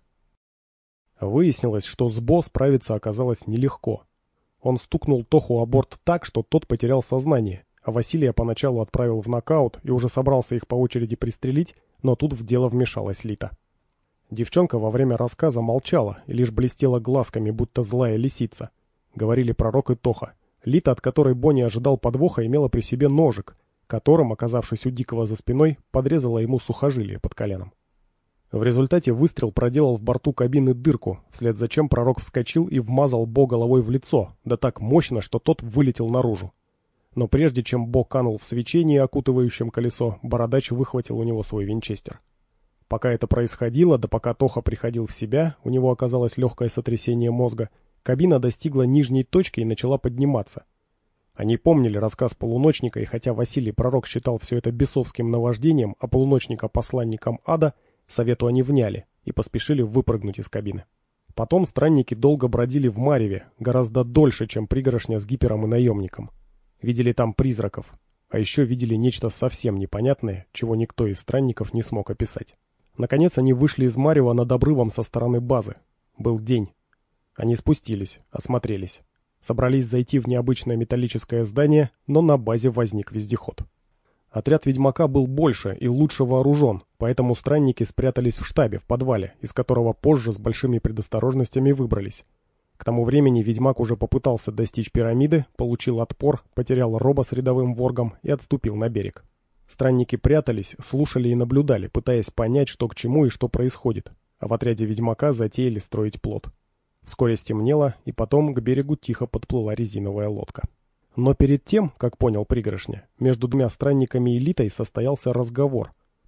Выяснилось, что с Бо справиться оказалось нелегко. Он стукнул Тоху о борт так, что тот потерял сознание, а Василия поначалу отправил в нокаут и уже собрался их по очереди пристрелить, но тут в дело вмешалась Лита. Девчонка во время рассказа молчала и лишь блестела глазками, будто злая лисица. Говорили Пророк и Тоха. Лита, от которой Бо не ожидал подвоха, имела при себе ножик, которым, оказавшись у Дикого за спиной, подрезала ему сухожилие под коленом. В результате выстрел проделал в борту кабины дырку, вслед за чем Пророк вскочил и вмазал Бо головой в лицо, да так мощно, что тот вылетел наружу. Но прежде чем Бо канул в свечении, окутывающем колесо, бородач выхватил у него свой винчестер. Пока это происходило, да пока Тоха приходил в себя, у него оказалось легкое сотрясение мозга, кабина достигла нижней точки и начала подниматься. Они помнили рассказ полуночника, и хотя Василий Пророк считал все это бесовским наваждением, а полуночника посланником ада, совету они вняли и поспешили выпрыгнуть из кабины. Потом странники долго бродили в мареве, гораздо дольше, чем пригорошня с Гипером и наемником. Видели там призраков, а еще видели нечто совсем непонятное, чего никто из странников не смог описать. Наконец они вышли из марева над обрывом со стороны базы. Был день. Они спустились, осмотрелись. Собрались зайти в необычное металлическое здание, но на базе возник вездеход. Отряд ведьмака был больше и лучше вооружен, поэтому странники спрятались в штабе, в подвале, из которого позже с большими предосторожностями выбрались. К тому времени ведьмак уже попытался достичь пирамиды, получил отпор, потерял роба с рядовым воргом и отступил на берег. Странники прятались, слушали и наблюдали, пытаясь понять, что к чему и что происходит, а в отряде ведьмака затеяли строить плот. Вскоре стемнело, и потом к берегу тихо подплыла резиновая лодка. Но перед тем, как понял пригорошня, между двумя странниками и Литой состоялся разговор,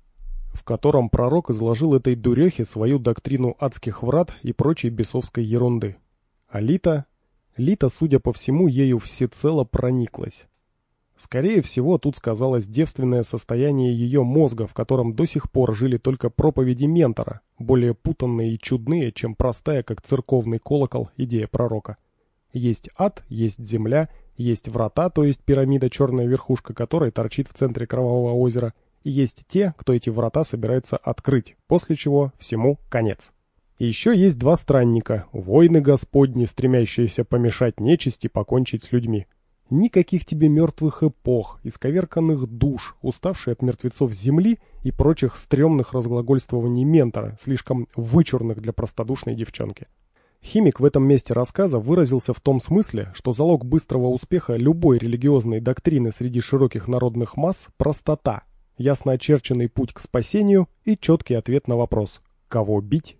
в котором пророк изложил этой дурехе свою доктрину адских врат и прочей бесовской ерунды. А Лита... Лита, судя по всему, ею всецело прониклась. Скорее всего, тут сказалось девственное состояние ее мозга, в котором до сих пор жили только проповеди ментора, более путанные и чудные, чем простая, как церковный колокол, идея пророка. Есть ад, есть земля, есть врата, то есть пирамида, черная верхушка которой торчит в центре Кровавого озера, и есть те, кто эти врата собирается открыть, после чего всему конец. И еще есть два странника, воины Господни, стремящиеся помешать нечисти покончить с людьми. Никаких тебе мертвых эпох, исковерканных душ, уставшие от мертвецов земли и прочих стрёмных разглагольствований ментора, слишком вычурных для простодушной девчонки. Химик в этом месте рассказа выразился в том смысле, что залог быстрого успеха любой религиозной доктрины среди широких народных масс – простота, ясно очерченный путь к спасению и четкий ответ на вопрос «Кого бить?».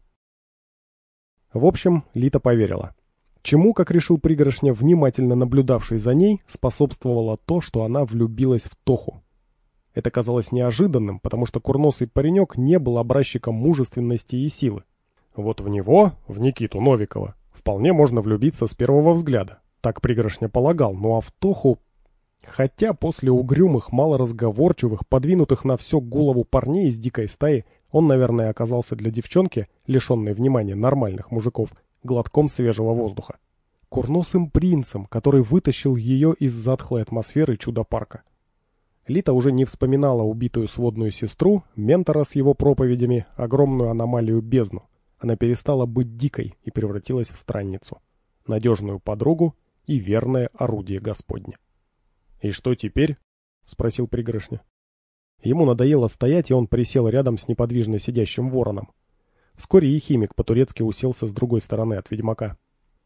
В общем, Лита поверила. Чему, как решил пригорошня, внимательно наблюдавший за ней, способствовало то, что она влюбилась в Тоху. Это казалось неожиданным, потому что курносый паренек не был образчиком мужественности и силы. Вот в него, в Никиту Новикова, вполне можно влюбиться с первого взгляда. Так пригорошня полагал, ну а в Тоху... Хотя после угрюмых, малоразговорчивых, подвинутых на всю голову парней из дикой стаи, он, наверное, оказался для девчонки, лишенной внимания нормальных мужиков, глотком свежего воздуха. Курносым принцем, который вытащил ее из затхлой атмосферы чудо-парка. Лита уже не вспоминала убитую сводную сестру, ментора с его проповедями, огромную аномалию бездну. Она перестала быть дикой и превратилась в странницу, надежную подругу и верное орудие Господне. «И что теперь?» — спросил пригорошня. Ему надоело стоять, и он присел рядом с неподвижно сидящим вороном. Вскоре и химик по-турецки уселся с другой стороны от ведьмака.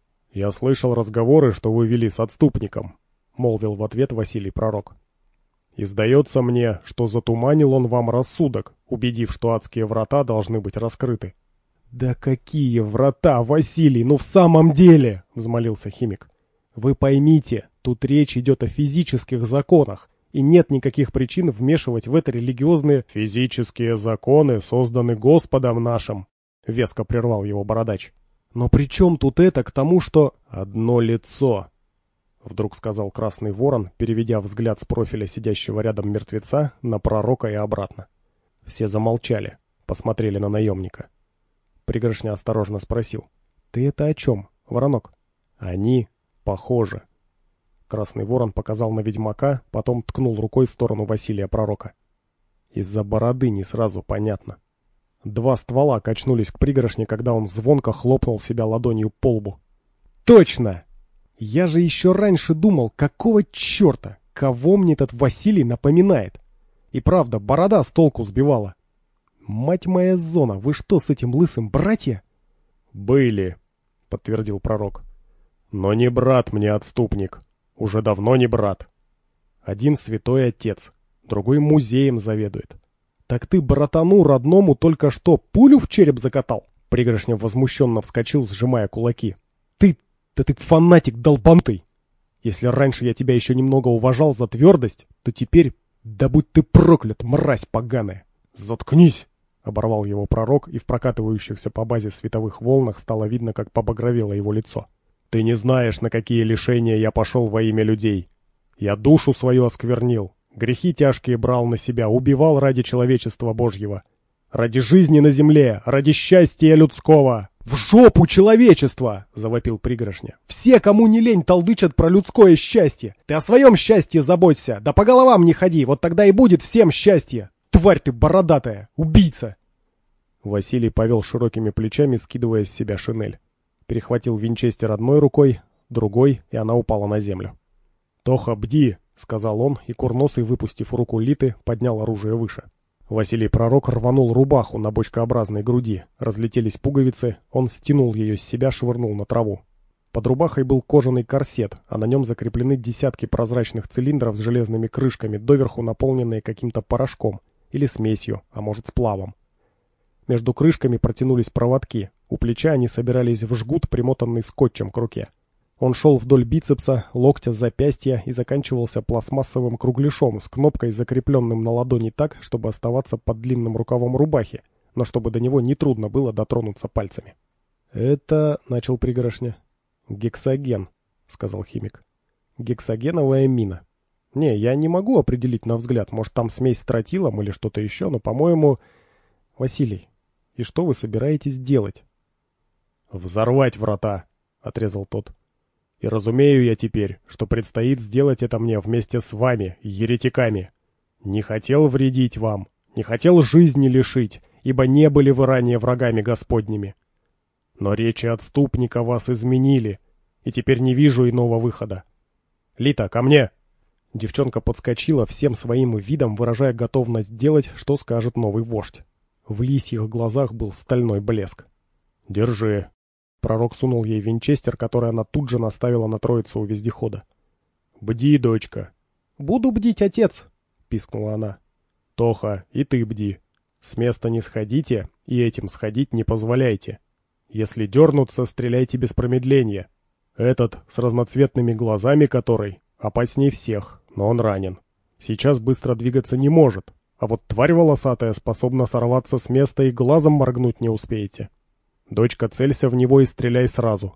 «Я слышал разговоры, что вы вели с отступником», — молвил в ответ Василий Пророк. «И сдается мне, что затуманил он вам рассудок, убедив, что адские врата должны быть раскрыты». «Да какие врата, Василий, ну в самом деле!» — взмолился химик. «Вы поймите, тут речь идет о физических законах, и нет никаких причин вмешивать в это религиозные физические законы, созданы Господом нашим», — веско прервал его бородач. «Но при чем тут это к тому, что...» «Одно лицо», — вдруг сказал Красный Ворон, переведя взгляд с профиля сидящего рядом мертвеца на пророка и обратно. Все замолчали, посмотрели на наемника. Пригорошня осторожно спросил: «Ты это о чем, Воронок?» «Они похожи». Красный Ворон показал на ведьмака, потом ткнул рукой в сторону Василия Пророка. «Из-за бороды не сразу понятно». Два ствола качнулись к пригорошне, когда он звонко хлопнул себя ладонью по лбу. «Точно! Я же еще раньше думал, какого черта, кого мне этот Василий напоминает. И правда, борода с толку сбивала. Мать моя зона, вы что, с этим лысым братья?» «Были», — подтвердил Пророк. «Но не брат мне отступник. Уже давно не брат. Один святой отец, другой музеем заведует. Так ты братану родному только что пулю в череп закатал?» Пригорошня возмущенно вскочил, сжимая кулаки. «Ты, да ты фанатик долбанутый! Если раньше я тебя еще немного уважал за твердость, то теперь... Да будь ты проклят, мразь поганая! Заткнись! Оборвал его пророк, и в прокатывающихся по базе световых волнах стало видно, как побагровело его лицо. Ты не знаешь, на какие лишения я пошел во имя людей. Я душу свою осквернил, грехи тяжкие брал на себя, убивал ради человечества Божьего. Ради жизни на земле, ради счастья людского. «В жопу человечества!» — завопил пригоршня. «Все, кому не лень, толдычат про людское счастье. Ты о своем счастье заботься, да по головам не ходи, вот тогда и будет всем счастье. Тварь ты бородатая, убийца!» Василий повел широкими плечами, скидывая с себя шинель. Перехватил винчестер одной рукой, другой, и она упала на землю. «Тоха, бди!» — сказал он, и курносый, выпустив руку Литы, поднял оружие выше. Василий Пророк рванул рубаху на бочкообразной груди. Разлетелись пуговицы, он стянул ее с себя, швырнул на траву. Под рубахой был кожаный корсет, а на нем закреплены десятки прозрачных цилиндров с железными крышками, доверху наполненные каким-то порошком или смесью, а может сплавом. Между крышками протянулись проводки, у плеча они собирались в жгут, примотанный скотчем к руке. Он шел вдоль бицепса, локтя, запястья и заканчивался пластмассовым кругляшом с кнопкой, закрепленным на ладони так, чтобы оставаться под длинным рукавом рубахи, но чтобы до него нетрудно было дотронуться пальцами. «Это...» — начал пригорошня. «Гексоген», — сказал химик. «Гексогеновая мина. Не, я не могу определить на взгляд, может там смесь с тротилом или что-то еще, но, по-моему... Василий, и что вы собираетесь делать?» «Взорвать врата», — отрезал тот. «И разумею я теперь, что предстоит сделать это мне вместе с вами, еретиками. Не хотел вредить вам, не хотел жизни лишить, ибо не были вы ранее врагами Господними. Но речи отступника вас изменили, и теперь не вижу иного выхода. Лита, ко мне!» Девчонка подскочила, всем своим видом выражая готовность делать, что скажет новый вождь. В лисьих глазах был стальной блеск. «Держи». Пророк сунул ей винчестер, который она тут же наставила на троицу у вездехода. «Бди, дочка». «Буду бдить, отец», — пискнула она. «Тоха, и ты бди. С места не сходите, и этим сходить не позволяйте. Если дернутся, стреляйте без промедления. Этот, с разноцветными глазами который, опасней всех, но он ранен. Сейчас быстро двигаться не может, а вот тварь волосатая способна сорваться с места и глазом моргнуть не успеете. Дочка, целься в него и стреляй сразу.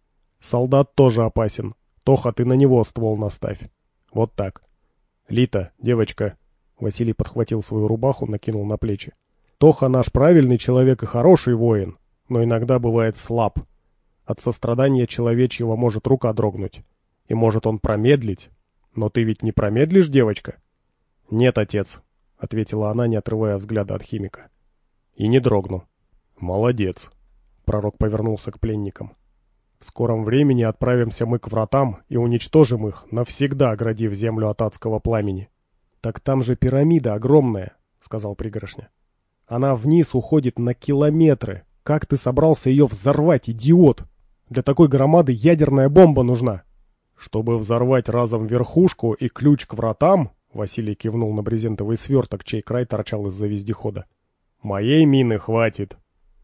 Солдат тоже опасен. Тоха, ты на него ствол наставь. Вот так. Лита, девочка». Василий подхватил свою рубаху, накинул на плечи. «Тоха наш правильный человек и хороший воин, но иногда бывает слаб. От сострадания человечьего может рука дрогнуть. И может он промедлить. Но ты ведь не промедлишь, девочка?» «Нет, отец», — ответила она, не отрывая взгляда от химика. «И не дрогну». «Молодец». Пророк повернулся к пленникам. «В скором времени отправимся мы к вратам и уничтожим их, навсегда оградив землю от адского пламени». «Так там же пирамида огромная», — сказал пригорошня. «Она вниз уходит на километры. Как ты собрался ее взорвать, идиот? Для такой громады ядерная бомба нужна». «Чтобы взорвать разом верхушку и ключ к вратам», — Василий кивнул на брезентовый сверток, чей край торчал из-за вездехода, — «моей мины хватит».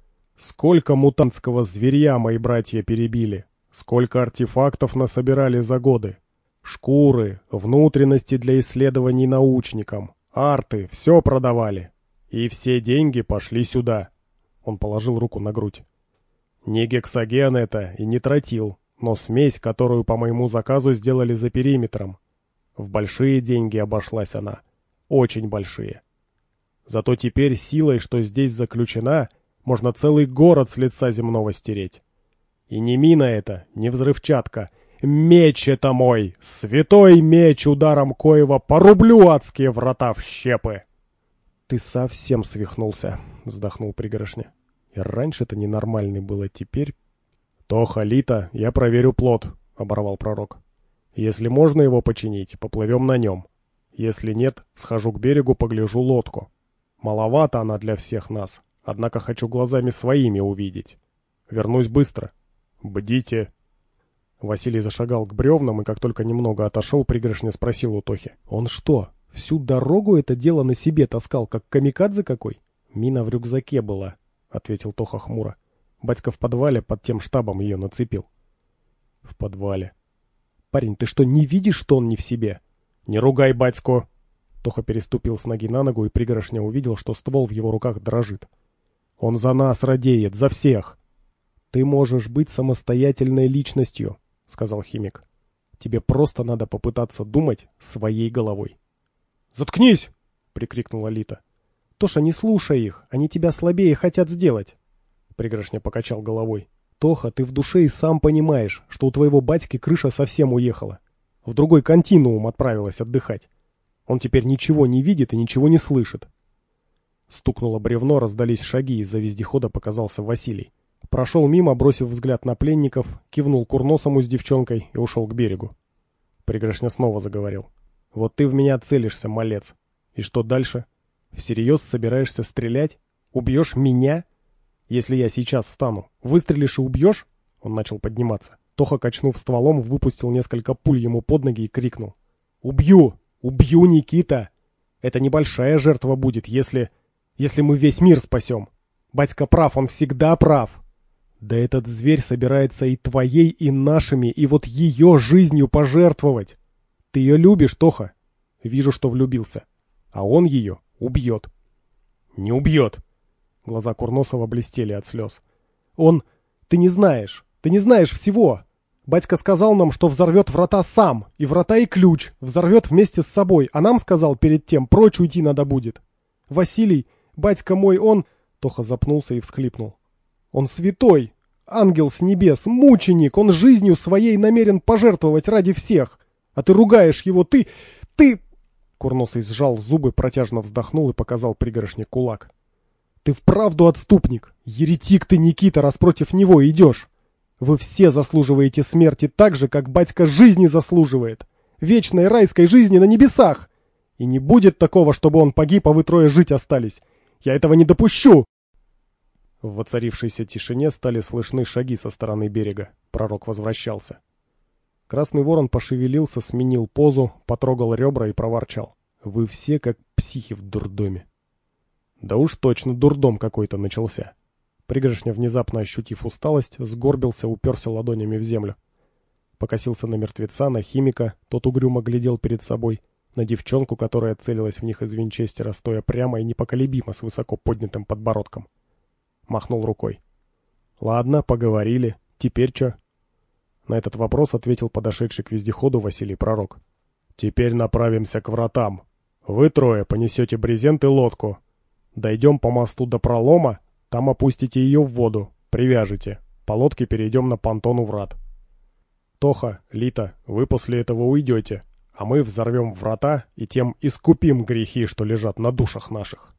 Сколько мутантского зверья мои братья перебили, сколько артефактов насобирали за годы. Шкуры, внутренности для исследований научникам, арты, все продавали. И все деньги пошли сюда. Он положил руку на грудь. Не гексоген это и не тротил, но смесь, которую по моему заказу сделали за периметром. В большие деньги обошлась она, очень большие. Зато теперь силой, что здесь заключена, можно целый город с лица земного стереть. И не мина это, не взрывчатка. Меч это мой! Святой меч, ударом коего порублю адские врата в щепы!» «Ты совсем свихнулся», — вздохнул пригорошня. «И раньше-то ненормальный было, теперь...» «Тоха, Лита, я проверю плот», — оборвал пророк. «Если можно его починить, поплывем на нем. Если нет, схожу к берегу, погляжу лодку. Маловато она для всех нас. Однако хочу глазами своими увидеть. Вернусь быстро. Бдите». Василий зашагал к бревнам, и как только немного отошел, пригоршня спросил у Тохи. «Он что, всю дорогу это дело на себе таскал, как камикадзе какой?» «Мина в рюкзаке была», — ответил Тоха хмуро. «Батька в подвале под тем штабом ее нацепил». «В подвале». Парень, ты что, не видишь, что он не в себе? Не ругай батьку. Тоха переступил с ноги на ногу, и пригоршня увидел, что ствол в его руках дрожит. Он за нас радеет, за всех. Ты можешь быть самостоятельной личностью, сказал химик. Тебе просто надо попытаться думать своей головой. Заткнись! Прикрикнула Лита. Тоша, не слушай их, они тебя слабее хотят сделать. Пригоршня покачал головой. Тоха, ты в душе и сам понимаешь, что у твоего батьки крыша совсем уехала. В другой континуум отправилась отдыхать. Он теперь ничего не видит и ничего не слышит. Стукнуло бревно, раздались шаги, из-за вездехода показался Василий. Прошел мимо, бросив взгляд на пленников, кивнул курносому с девчонкой и ушел к берегу. Пригоршня снова заговорил. Вот ты в меня целишься, малец. И что дальше? Всерьез собираешься стрелять? Убьешь меня? Если я сейчас встану, выстрелишь и убьешь? Он начал подниматься. Тоха, качнув стволом, выпустил несколько пуль ему под ноги и крикнул. Убью! Убью, Никита! Это небольшая жертва будет, если... Если мы весь мир спасем. Батька прав, он всегда прав. Да этот зверь собирается и твоей, и нашими, и вот ее жизнью пожертвовать. Ты ее любишь, Тоха? Вижу, что влюбился. А он ее убьет. Не убьет. Глаза Курносова блестели от слез. Он... Ты не знаешь. Ты не знаешь всего. Батька сказал нам, что взорвет врата сам. И врата, и ключ. Взорвет вместе с собой. А нам сказал перед тем, прочь уйти надо будет. Василий, батька мой, он... Тоха запнулся и всхлипнул. Он святой. Ангел с небес. Мученик. Он жизнью своей намерен пожертвовать ради всех. А ты ругаешь его. Ты... Ты... Курносый сжал зубы, протяжно вздохнул и показал пригоршне кулак. Ты вправду отступник. Еретик ты, Никита, раз против него идешь. Вы все заслуживаете смерти так же, как батька жизни заслуживает. Вечной райской жизни на небесах. И не будет такого, чтобы он погиб, а вы трое жить остались. Я этого не допущу. В воцарившейся тишине стали слышны шаги со стороны берега. Пророк возвращался. Красный ворон пошевелился, сменил позу, потрогал ребра и проворчал. Вы все как психи в дурдоме. Да уж точно дурдом какой-то начался. Пригоршня, внезапно ощутив усталость, сгорбился, уперся ладонями в землю. Покосился на мертвеца, на химика, тот угрюмо глядел перед собой, на девчонку, которая целилась в них из винчестера, стоя прямо и непоколебимо с высоко поднятым подбородком. Махнул рукой. Ладно, поговорили. Теперь что? На этот вопрос ответил подошедший к вездеходу Василий Пророк. Теперь направимся к вратам. Вы трое понесете брезент и лодку. Дойдем по мосту до пролома, там опустите ее в воду, привяжете. По лодке перейдем на понтон у врат. Тоха, Лита, вы после этого уйдете, а мы взорвем врата и тем искупим грехи, что лежат на душах наших.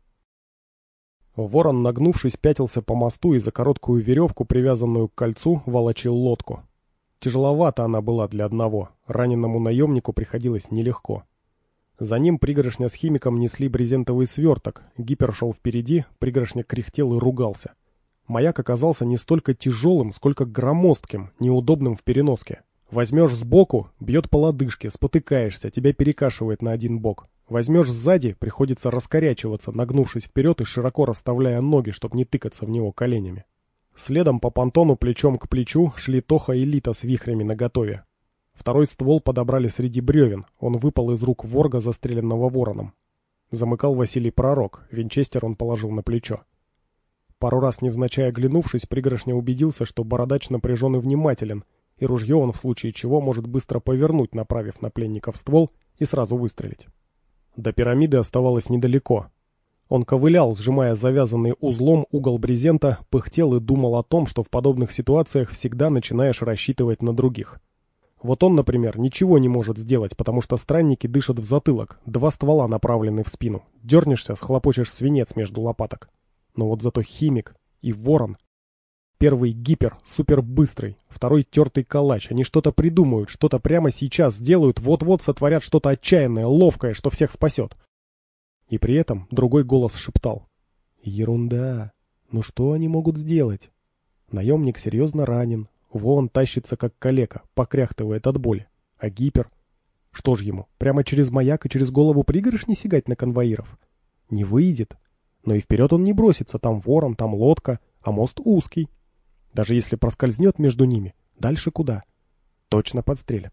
Ворон, нагнувшись, пятился по мосту и за короткую веревку, привязанную к кольцу, волочил лодку. Тяжеловато она была для одного, раненому наемнику приходилось нелегко. За ним пригоршня с химиком несли брезентовый сверток, Гипер шел впереди, пригоршня кряхтел и ругался. Маяк оказался не столько тяжелым, сколько громоздким, неудобным в переноске. Возьмешь сбоку, бьет по лодыжке, спотыкаешься, тебя перекашивает на один бок. Возьмешь сзади, приходится раскорячиваться, нагнувшись вперед и широко расставляя ноги, чтобы не тыкаться в него коленями. Следом по понтону плечом к плечу шли Тоха и Лита с вихрями наготове. Второй ствол подобрали среди бревен, он выпал из рук ворга, застреленного вороном. Замыкал Василий Пророк, винчестер он положил на плечо. Пару раз невзначай оглянувшись, пригоршня убедился, что бородач напряжен и внимателен, и ружье он в случае чего может быстро повернуть, направив на пленников ствол, и сразу выстрелить. До пирамиды оставалось недалеко. Он ковылял, сжимая завязанный узлом угол брезента, пыхтел и думал о том, что в подобных ситуациях всегда начинаешь рассчитывать на других. Вот он, например, ничего не может сделать, потому что странники дышат в затылок, два ствола направлены в спину. Дернешься, схлопочешь свинец между лопаток. Но вот зато химик и ворон. Первый гипер, супербыстрый, второй тертый калач. Они что-то придумают, что-то прямо сейчас сделают, вот-вот сотворят что-то отчаянное, ловкое, что всех спасет. И при этом другой голос шептал. Ерунда. Ну что они могут сделать? Наемник серьезно ранен. Вон тащится как калека, покряхтывает от боли. А гипер? Что ж ему, прямо через маяк и через голову пригоршни сигать на конвоиров? Не выйдет. Но и вперед он не бросится, там ворон, там лодка, а мост узкий. Даже если проскользнет между ними, дальше куда? Точно подстрелят.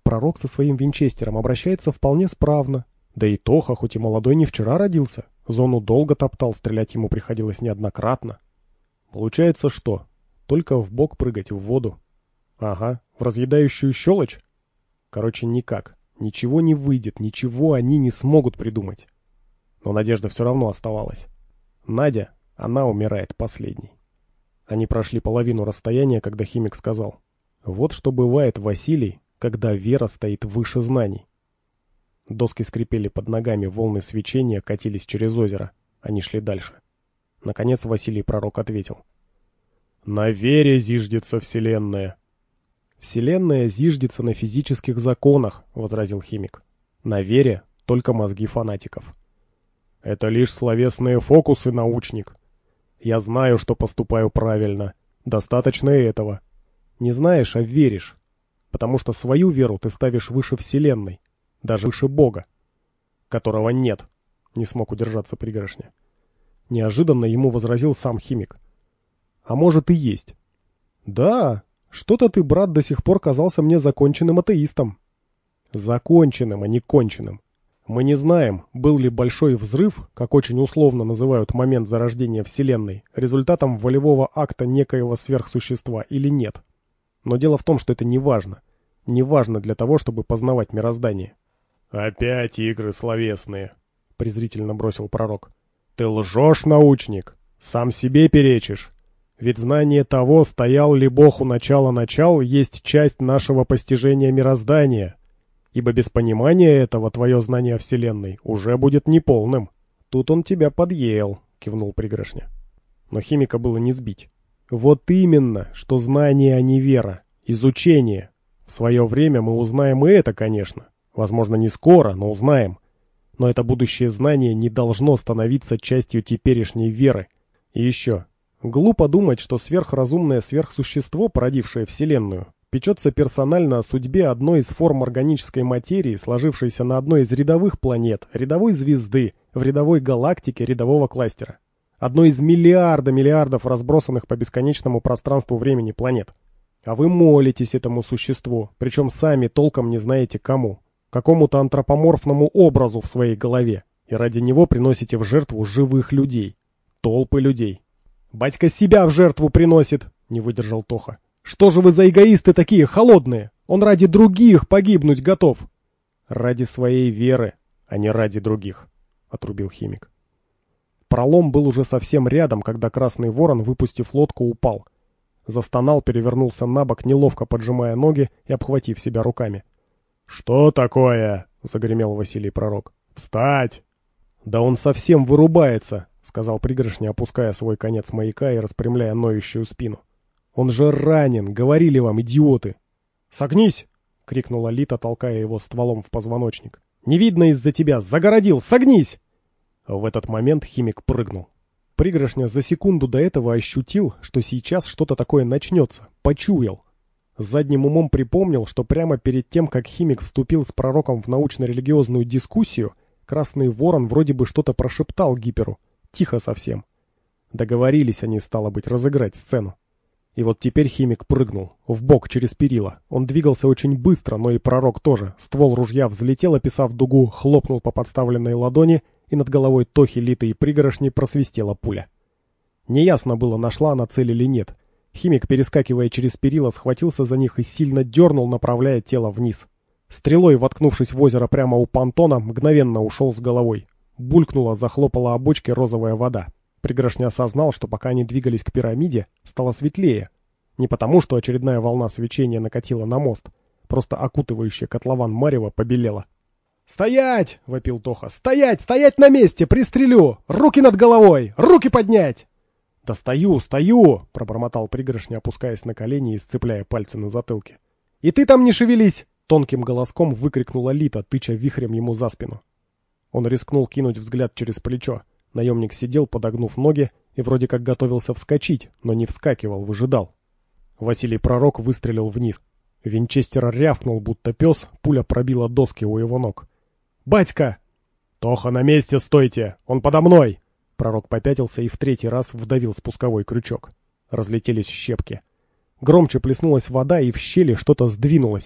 пророк со своим винчестером обращается вполне справно. Да и Тоха, хоть и молодой, не вчера родился. Зону долго топтал, стрелять ему приходилось неоднократно. Получается что? Только в бок прыгать, в воду. Ага, в разъедающую щелочь? Короче, никак. Ничего не выйдет, ничего они не смогут придумать. Но надежда все равно оставалась. Надя, она умирает последней. Они прошли половину расстояния, когда химик сказал: «Вот что бывает, Василий, когда вера стоит выше знаний». Доски скрипели под ногами, волны свечения катились через озеро. Они шли дальше. Наконец Василий Пророк ответил: «На вере зиждется Вселенная». «Вселенная зиждется на физических законах», — возразил химик. «На вере только мозги фанатиков». «Это лишь словесные фокусы, научник. Я знаю, что поступаю правильно. Достаточно и этого. Не знаешь, а веришь. Потому что свою веру ты ставишь выше Вселенной, даже выше Бога, которого нет», — не смог удержаться пригоршня. Неожиданно ему возразил сам химик: «А может и есть». «Да, что-то ты, брат, до сих пор казался мне законченным атеистом». «Законченным, а не конченным. Мы не знаем, был ли большой взрыв, как очень условно называют момент зарождения Вселенной, результатом волевого акта некоего сверхсущества или нет. Но дело в том, что это не важно. Не важно для того, чтобы познавать мироздание». «Опять игры словесные», — презрительно бросил пророк. «Ты лжешь, научник, сам себе перечишь. Ведь знание того, стоял ли Бог у начала начал, есть часть нашего постижения мироздания. Ибо без понимания этого твое знание о Вселенной уже будет неполным». «Тут он тебя подъел», — кивнул пригоршня. Но химика было не сбить. «Вот именно, что знание, а не вера. Изучение. В свое время мы узнаем и это, конечно. Возможно, не скоро, но узнаем. Но это будущее знание не должно становиться частью теперешней веры. И еще. Глупо думать, что сверхразумное сверхсущество, породившее Вселенную, печется персонально о судьбе одной из форм органической материи, сложившейся на одной из рядовых планет, рядовой звезды, в рядовой галактике рядового кластера. Одной из миллиарда миллиардов разбросанных по бесконечному пространству времени планет. А вы молитесь этому существу, причем сами толком не знаете кому. Какому-то антропоморфному образу в своей голове. И ради него приносите в жертву живых людей. Толпы людей. «Батька себя в жертву приносит!» — не выдержал Тоха. «Что же вы за эгоисты такие холодные? Он ради других погибнуть готов!» «Ради своей веры, а не ради других», — отрубил химик. Пролом был уже совсем рядом, когда Красный Ворон, выпустив лодку, упал. Застонал, перевернулся на бок, неловко поджимая ноги и обхватив себя руками. «Что такое?» — загремел Василий Пророк. «Встать!» «Да он совсем вырубается», — сказал пригоршня, опуская свой конец маяка и распрямляя ноющую спину. «Он же ранен, говорили вам, идиоты!» «Согнись!» — крикнула Лита, толкая его стволом в позвоночник. «Не видно из-за тебя! Загородил! Согнись!» В этот момент химик прыгнул. Пригоршня за секунду до этого ощутил, что сейчас что-то такое начнется, почуял. Задним умом припомнил, что прямо перед тем, как химик вступил с пророком в научно-религиозную дискуссию, Красный Ворон вроде бы что-то прошептал Гиперу. Тихо совсем. Договорились они, стало быть, разыграть сцену. И вот теперь химик прыгнул, вбок через перила. Он двигался очень быстро, но и пророк тоже. Ствол ружья взлетел, описав дугу, хлопнул по подставленной ладони, и над головой Тохи, Литы и пригоршни просвистела пуля. Неясно было, нашла она цель или нет. Химик, перескакивая через перила, схватился за них и сильно дернул, направляя тело вниз. Стрелой, воткнувшись в озеро прямо у понтона, мгновенно ушел с головой. Булькнула, захлопала о бочке розовая вода. Пригоршня осознал, что пока они двигались к пирамиде, стало светлее. Не потому, что очередная волна свечения накатила на мост, просто окутывающая котлован марево побелела. «Стоять!» — вопил Тоха. «Стоять! Стоять на месте! Пристрелю! Руки над головой! Руки поднять!» «Да стою, стою!» — пробормотал пригоршня, опускаясь на колени и сцепляя пальцы на затылке. «И ты там не шевелись!» — тонким голоском выкрикнула Лита, тыча вихрем ему за спину. Он рискнул кинуть взгляд через плечо. Наемник сидел, подогнув ноги, и вроде как готовился вскочить, но не вскакивал, выжидал. Василий Пророк выстрелил вниз. Винчестер рявкнул, будто пес, пуля пробила доски у его ног. «Батька!» «Тоха, на месте стойте! Он подо мной!» Пророк попятился и в третий раз вдавил спусковой крючок. Разлетелись щепки. Громче плеснулась вода, и в щели что-то сдвинулось.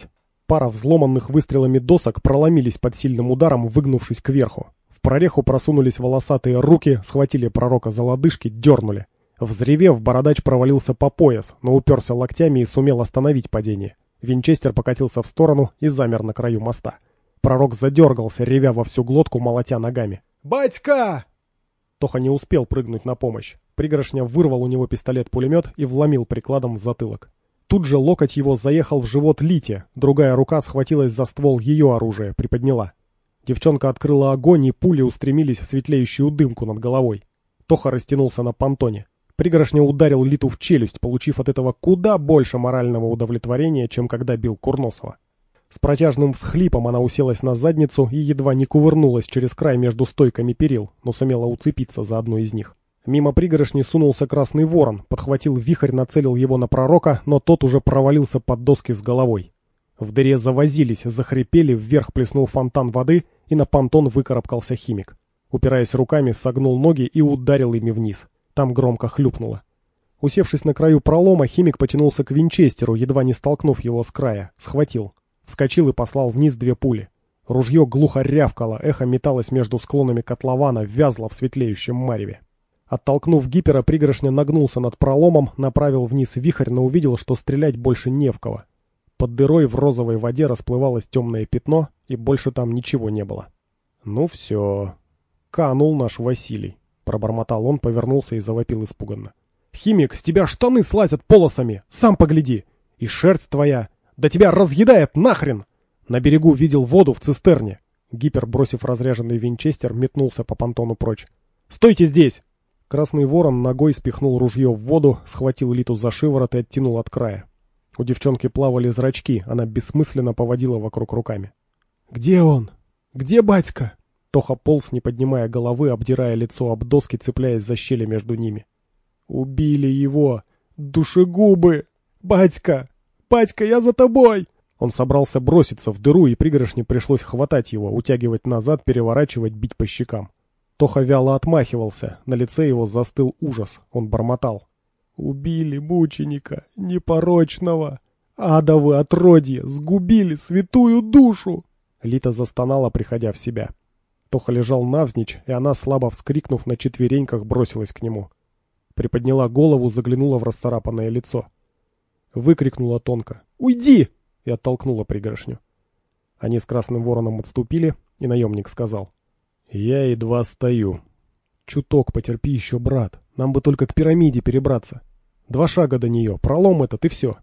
Пара взломанных выстрелами досок проломились под сильным ударом, выгнувшись кверху. В прореху просунулись волосатые руки, схватили пророка за лодыжки, дернули. Взревев, бородач провалился по пояс, но уперся локтями и сумел остановить падение. Винчестер покатился в сторону и замер на краю моста. Пророк задергался, ревя во всю глотку, молотя ногами. «Батька!» Тоха не успел прыгнуть на помощь. Пригоршня вырвал у него пистолет-пулемет и вломил прикладом в затылок. Тут же локоть его заехал в живот Лите, другая рука схватилась за ствол ее оружия, приподняла. Девчонка открыла огонь, и пули устремились в светлеющую дымку над головой. Тоха растянулся на понтоне. Пригоршня ударил Литу в челюсть, получив от этого куда больше морального удовлетворения, чем когда бил Курносова. С протяжным всхлипом она уселась на задницу и едва не кувырнулась через край между стойками перил, но сумела уцепиться за одну из них. Мимо пригоршни сунулся красный ворон, подхватил вихрь, нацелил его на пророка, но тот уже провалился под доски с головой. В дыре завозились, захрипели, вверх плеснул фонтан воды, и на понтон выкарабкался химик. Упираясь руками, согнул ноги и ударил ими вниз. Там громко хлюпнуло. Усевшись на краю пролома, химик потянулся к винчестеру, едва не столкнув его с края. Схватил. Вскочил и послал вниз две пули. Ружье глухо рявкало, эхо металось между склонами котлована, вязло в светлеющем мареве. Оттолкнув гипера, пригоршня нагнулся над проломом, направил вниз вихрь, но увидел, что стрелять больше не в кого. Под дырой в розовой воде расплывалось темное пятно, и больше там ничего не было. «Ну все, канул наш Василий», — пробормотал он, повернулся и завопил испуганно. «Химик, с тебя штаны слазят полосами, сам погляди! И шерсть твоя! Да тебя разъедает нахрен!» На берегу видел воду в цистерне. Гипер, бросив разряженный винчестер, метнулся по понтону прочь. «Стойте здесь!» Красный ворон ногой спихнул ружье в воду, схватил Литу за шиворот и оттянул от края. У девчонки плавали зрачки, она бессмысленно поводила вокруг руками. «Где он? Где батька?» Тоха полз, не поднимая головы, обдирая лицо об доски, цепляясь за щели между ними. «Убили его! Душегубы! Батька! Батька, я за тобой!» Он собрался броситься в дыру, и пригоршне пришлось хватать его, утягивать назад, переворачивать, бить по щекам. Тоха вяло отмахивался, на лице его застыл ужас, он бормотал. «Убили мученика, непорочного! Адовы отродье, сгубили святую душу!» Лита застонала, приходя в себя. Тоха лежал навзничь, и она, слабо вскрикнув, на четвереньках бросилась к нему. Приподняла голову, заглянула в расцарапанное лицо. Выкрикнула тонко «Уйди!» и оттолкнула пригоршню. Они с Красным Вороном отступили, и наемник сказал: «Я едва стою. Чуток потерпи еще, брат. Нам бы только к пирамиде перебраться. Два шага до нее, пролом этот и все».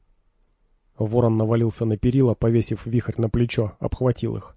Ворон навалился на перила, повесив вихрь на плечо, обхватил их.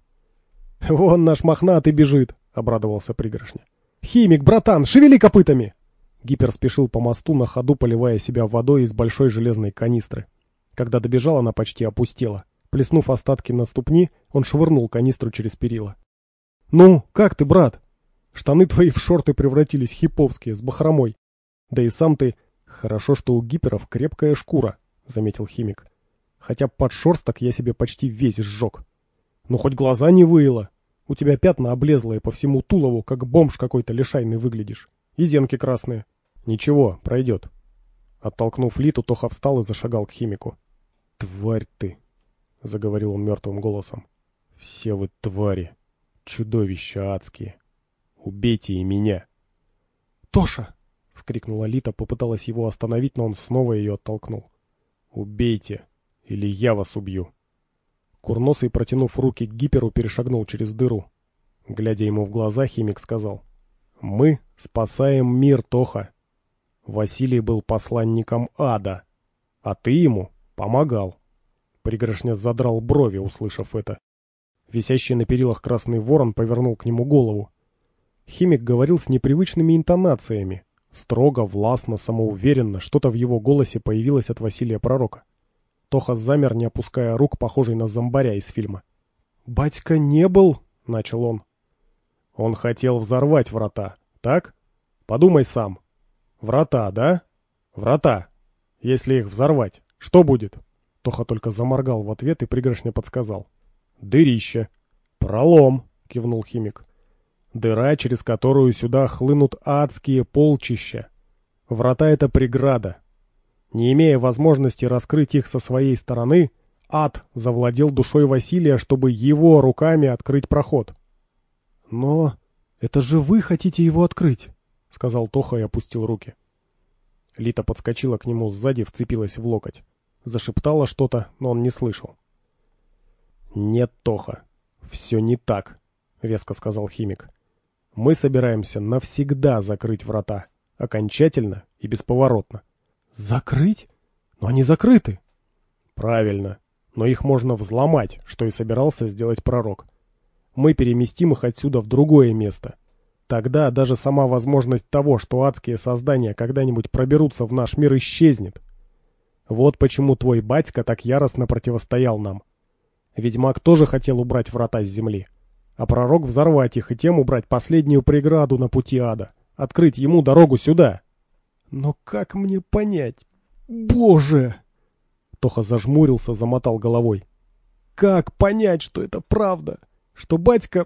«Вон наш мохнатый бежит», — обрадовался пригоршня. «Химик, братан, шевели копытами!» Гипер спешил по мосту, на ходу поливая себя водой из большой железной канистры. Когда добежал, она почти опустела. Плеснув остатки на ступни, он швырнул канистру через перила. «Ну, как ты, брат? Штаны твои в шорты превратились хиповские, с бахромой. Да и сам ты... Хорошо, что у гиперов крепкая шкура», — заметил химик. «Хотя под шорсток я себе почти весь сжег. Ну, хоть глаза не выело. У тебя пятна облезлые по всему тулову, как бомж какой-то лишайный выглядишь. И зенки красные. Ничего, пройдет». Оттолкнув Литу, Тоха встал и зашагал к химику. «Тварь ты!» — заговорил он мертвым голосом. «Все вы твари! Чудовища адские! Убейте и меня!» «Тоша!» — вскрикнула Лита, попыталась его остановить, но он снова ее оттолкнул. «Убейте, или я вас убью!» Курносый, протянув руки к гиперу, перешагнул через дыру. Глядя ему в глаза, химик сказал: «Мы спасаем мир, Тоха. Василий был посланником ада, а ты ему помогал». Пригоршня задрал брови, услышав это. Висящий на перилах Красный Ворон повернул к нему голову. Химик говорил с непривычными интонациями. Строго, властно, самоуверенно, что-то в его голосе появилось от Василия Пророка. Тоха замер, не опуская рук, похожий на зомбаря из фильма. «Батька не был...» — начал он. «Он хотел взорвать врата, так? Подумай сам. Врата, да? Врата. Если их взорвать, что будет?» Тоха только заморгал в ответ, и пригоршня подсказал. «Дырище». «Пролом», — кивнул химик. «Дыра, через которую сюда хлынут адские полчища. Врата — это преграда. Не имея возможности раскрыть их со своей стороны, ад завладел душой Василия, чтобы его руками открыть проход. «Но это же вы хотите его открыть», — сказал Тоха и опустил руки. Лита подскочила к нему сзади, вцепилась в локоть. Зашептала что-то, но он не слышал. «Нет, Тоха, все не так», — резко сказал химик. «Мы собираемся навсегда закрыть врата, окончательно и бесповоротно». «Закрыть? Но они закрыты». «Правильно, но их можно взломать, что и собирался сделать пророк. Мы переместим их отсюда в другое место. Тогда даже сама возможность того, что адские создания когда-нибудь проберутся в наш мир, исчезнет. Вот почему твой батька так яростно противостоял нам. Ведьмак тоже хотел убрать врата с земли, а пророк взорвать их и тем убрать последнюю преграду на пути ада, открыть ему дорогу сюда». «Но как мне понять? Боже!» Тоха зажмурился, замотал головой. «Как понять, что это правда? Что батька...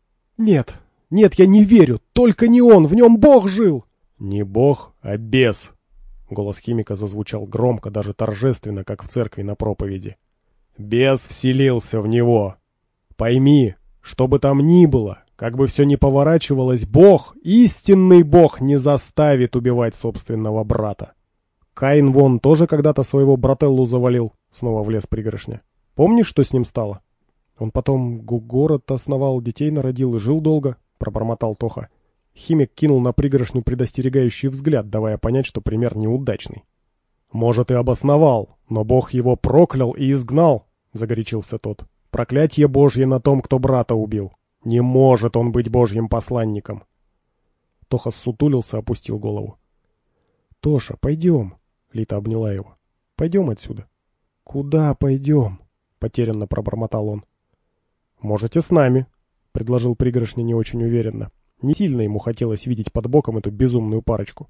Нет, нет, я не верю, только не он, в нем Бог жил!» «Не Бог, а бес!» Голос химика зазвучал громко, даже торжественно, как в церкви на проповеди. «Бес вселился в него. Пойми, что бы там ни было, как бы все ни поворачивалось, Бог, истинный Бог, не заставит убивать собственного брата. Каин вон тоже когда-то своего брателлу завалил», — снова влез пригоршня. «Помнишь, что с ним стало? Он потом город основал, детей народил и жил долго», — пробормотал Тоха. Химик кинул на пригоршню предостерегающий взгляд, давая понять, что пример неудачный. «Может, и обосновал, но Бог его проклял и изгнал», — загорячился тот. «Проклятье Божье на том, кто брата убил. Не может он быть Божьим посланником». Тоха ссутулился, опустил голову. «Тоша, пойдем», — Лита обняла его. «Пойдем отсюда». «Куда пойдем?» — потерянно пробормотал он. «Можете с нами», — предложил пригоршня не очень уверенно. Не сильно ему хотелось видеть под боком эту безумную парочку.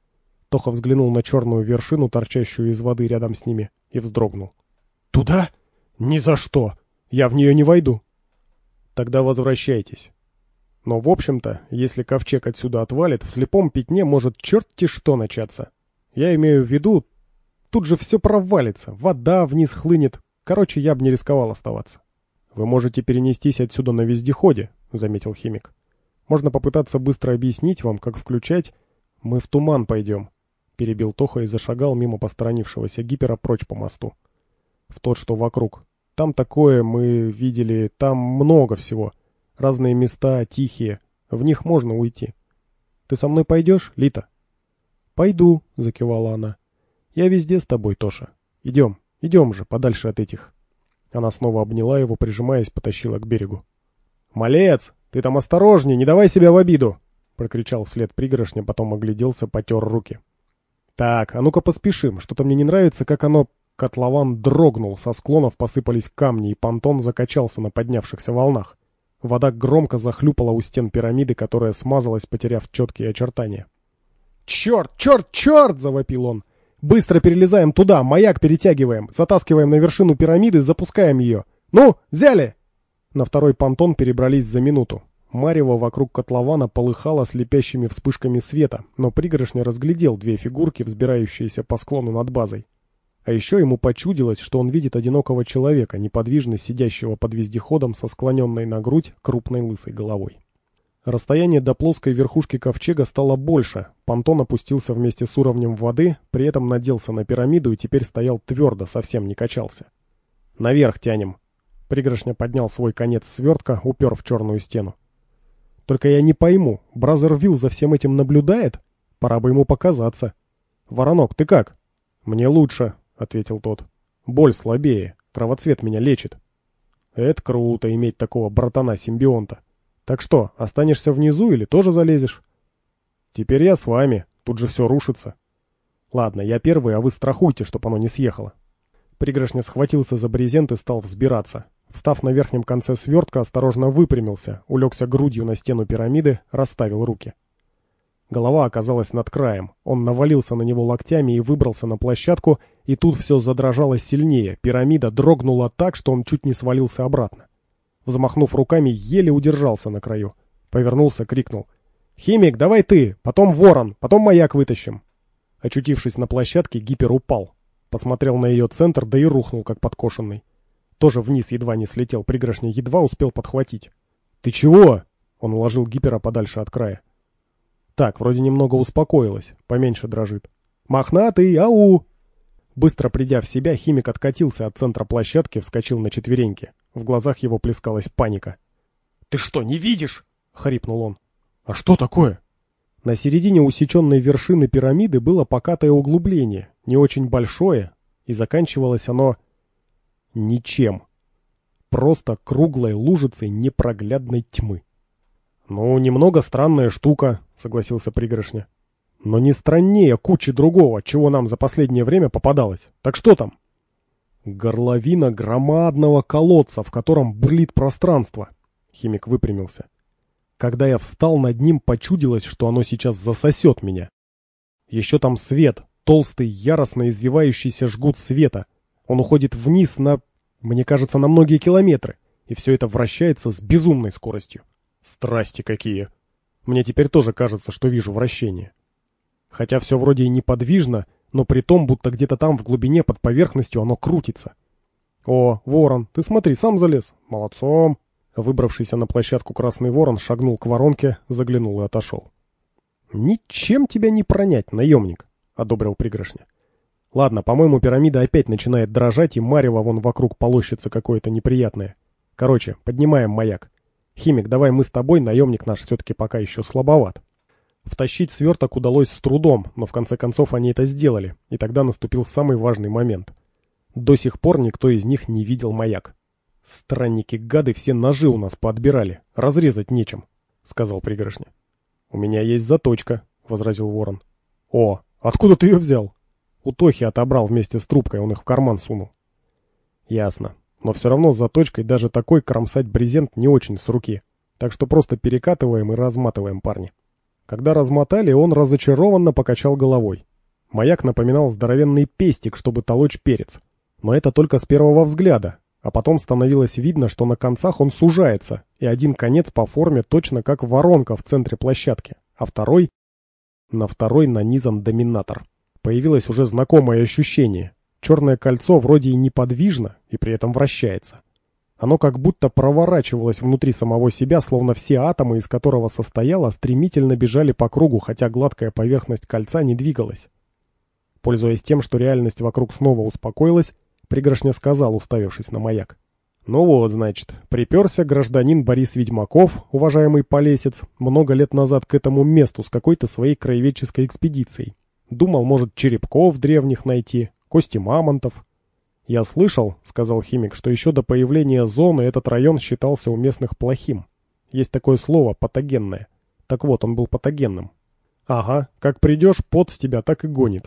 Тоха взглянул на черную вершину, торчащую из воды рядом с ними, и вздрогнул. «Туда? Ни за что! Я в нее не войду!» «Тогда возвращайтесь. Но, в общем-то, если ковчег отсюда отвалит, в слепом пятне может черти что начаться. Я имею в виду, тут же все провалится, вода вниз хлынет. Короче, я бы не рисковал оставаться». «Вы можете перенестись отсюда на вездеходе», — заметил химик. «Можно попытаться быстро объяснить вам, как включать...» «Мы в туман пойдем», — перебил Тоха и зашагал мимо посторонившегося гипера прочь по мосту. «В тот, что вокруг. Там такое мы видели, там много всего. Разные места, тихие. В них можно уйти. Ты со мной пойдешь, Лита?» «Пойду», — закивала она. «Я везде с тобой, Тоша. Идем, идем же, подальше от этих». Она снова обняла его, прижимаясь, потащила к берегу. «Малец, ты там осторожней, не давай себя в обиду!» — прокричал вслед пригоршня, потом огляделся, потер руки. «Так, а ну-ка поспешим, что-то мне не нравится, как оно...» Котлован дрогнул, со склонов посыпались камни, и понтон закачался на поднявшихся волнах. Вода громко захлюпала у стен пирамиды, которая смазалась, потеряв четкие очертания. «Черт, черт, черт!» — завопил он. «Быстро перелезаем туда, маяк перетягиваем, затаскиваем на вершину пирамиды, запускаем ее. Ну, взяли!» На второй понтон перебрались за минуту. Марево вокруг котлована полыхало слепящими вспышками света, но пригоршня разглядел две фигурки, взбирающиеся по склону над базой. А еще ему почудилось, что он видит одинокого человека, неподвижно сидящего под вездеходом со склоненной на грудь крупной лысой головой. Расстояние до плоской верхушки ковчега стало больше, понтон опустился вместе с уровнем воды, при этом наделся на пирамиду и теперь стоял твердо, совсем не качался. «Наверх тянем!» Пригоршня поднял свой конец свертка, упер в черную стену. «Только я не пойму, Бразервилл за всем этим наблюдает? Пора бы ему показаться. Воронок, ты как?» «Мне лучше», — ответил тот. «Боль слабее, кровоцвет меня лечит». «Это круто, иметь такого братана-симбионта. Так что, останешься внизу или тоже залезешь?» «Теперь я с вами, тут же все рушится». «Ладно, я первый, а вы страхуйте, чтоб оно не съехало». Пригоршня схватился за брезент и стал взбираться. Встав на верхнем конце свертка, осторожно выпрямился, улегся грудью на стену пирамиды, расставил руки. Голова оказалась над краем. Он навалился на него локтями и выбрался на площадку, и тут все задрожало сильнее. Пирамида дрогнула так, что он чуть не свалился обратно. Взмахнув руками, еле удержался на краю. Повернулся, крикнул: «Химик, давай ты, потом ворон, потом маяк вытащим». Очутившись на площадке, гипер упал. Посмотрел на ее центр, да и рухнул, как подкошенный. тоже вниз едва не слетел, пригоршня едва успел подхватить. «Ты чего?» — он уложил гипера подальше от края. Так, вроде немного успокоилась, поменьше дрожит. «Мохнатый, ау!» Быстро придя в себя, химик откатился от центра площадки, вскочил на четвереньки. В глазах его плескалась паника. «Ты что, не видишь?» — хрипнул он. «А что такое?» На середине усеченной вершины пирамиды было покатое углубление, не очень большое, и заканчивалось оно ничем. Просто круглой лужицей непроглядной тьмы. «Ну, немного странная штука», — согласился пригоршня. «Но не страннее кучи другого, чего нам за последнее время попадалось. Так что там?» «Горловина громадного колодца, в котором бурлит пространство», — химик выпрямился. «Когда я встал над ним, почудилось, что оно сейчас засосет меня. Еще там свет, толстый, яростно извивающийся жгут света. Он уходит вниз на, мне кажется, на многие километры, и все это вращается с безумной скоростью. Страсти какие! Мне теперь тоже кажется, что вижу вращение. Хотя все вроде и неподвижно, но при том, будто где-то там в глубине под поверхностью оно крутится. О, ворон, ты смотри, сам залез. Молодцом!» Выбравшийся на площадку красный ворон шагнул к воронке, заглянул и отошел. «Ничем тебя не пронять, наемник», — одобрил пригоршня. «Ладно, по-моему, пирамида опять начинает дрожать, и марево вон вокруг полощется какое-то неприятное. Короче, поднимаем маяк. Химик, давай мы с тобой, наемник наш все-таки пока еще слабоват». Втащить сверток удалось с трудом, но в конце концов они это сделали, и тогда наступил самый важный момент. До сих пор никто из них не видел маяк. «Странники-гады все ножи у нас поотбирали, разрезать нечем», — сказал пригоршня. «У меня есть заточка», — возразил ворон. «О, откуда ты ее взял?» «У Тохи отобрал вместе с трубкой, он их в карман сунул». «Ясно. Но все равно с заточкой даже такой кромсать брезент не очень с руки, так что просто перекатываем и разматываем, парни». Когда размотали, он разочарованно покачал головой. Маяк напоминал здоровенный пестик, чтобы толочь перец. Но это только с первого взгляда, а потом становилось видно, что на концах он сужается, и один конец по форме точно как воронка в центре площадки, а второй... На второй нанизан доминатор. Появилось уже знакомое ощущение. Черное кольцо вроде и неподвижно, и при этом вращается. Оно как будто проворачивалось внутри самого себя, словно все атомы, из которого состояло, стремительно бежали по кругу, хотя гладкая поверхность кольца не двигалась. Пользуясь тем, что реальность вокруг снова успокоилась, пригоршня сказал, уставившись на маяк. «Ну вот, значит, приперся гражданин Борис Ведьмаков, уважаемый Полесец, много лет назад к этому месту с какой-то своей краеведческой экспедицией. Думал, может, черепков древних найти, кости мамонтов». «Я слышал, — сказал химик, — что еще до появления зоны этот район считался у местных плохим. Есть такое слово — патогенное. Так вот, он был патогенным. Ага, как придешь, пот с тебя так и гонит».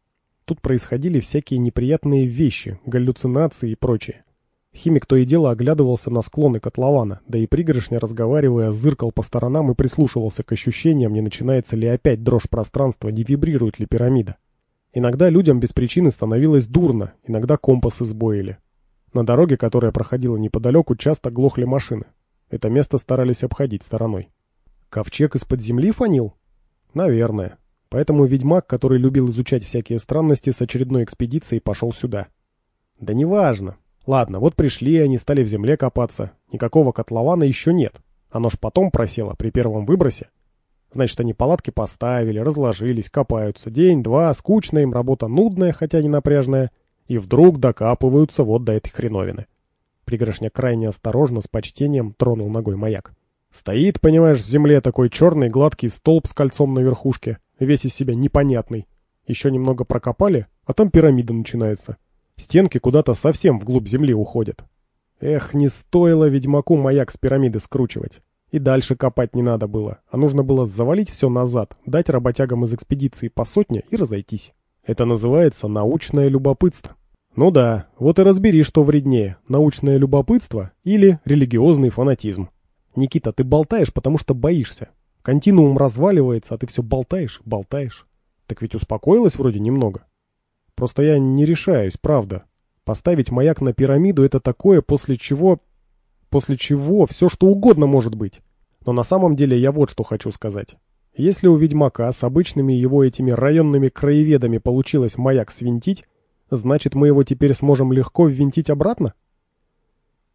Тут происходили всякие неприятные вещи, галлюцинации и прочее. Химик то и дело оглядывался на склоны котлована, да и пригоршня, разговаривая, зыркал по сторонам и прислушивался к ощущениям, не начинается ли опять дрожь пространства, не вибрирует ли пирамида. Иногда людям без причины становилось дурно, иногда компасы сбоили. На дороге, которая проходила неподалеку, часто глохли машины. Это место старались обходить стороной. Ковчег из-под земли фонил? Наверное. Поэтому ведьмак, который любил изучать всякие странности, с очередной экспедицией пошел сюда. Да неважно. Ладно, вот пришли они, стали в земле копаться. Никакого котлована еще нет. Оно ж потом просело при первом выбросе. Значит, они палатки поставили, разложились, копаются. День-два, скучная им работа, нудная, хотя не напряжная. И вдруг докапываются вот до этой хреновины. Пригоршня крайне осторожно, с почтением тронул ногой маяк. Стоит, понимаешь, в земле такой черный гладкий столб с кольцом на верхушке, весь из себя непонятный. Еще немного прокопали, а там пирамида начинается. Стенки куда-то совсем вглубь земли уходят. Эх, не стоило ведьмаку маяк с пирамиды скручивать. И дальше копать не надо было, а нужно было завалить все назад, дать работягам из экспедиции по сотне и разойтись. Это называется научное любопытство. Ну да, вот и разбери, что вреднее, научное любопытство или религиозный фанатизм. Никита, ты болтаешь, потому что боишься. Континуум разваливается, а ты все болтаешь, болтаешь. Так ведь успокоилась вроде немного. Просто я не решаюсь, правда. Поставить маяк на пирамиду — это такое, после чего... После чего все что угодно может быть. Но на самом деле я вот что хочу сказать. Если у ведьмака с обычными его этими районными краеведами получилось маяк свинтить, значит мы его теперь сможем легко ввинтить обратно?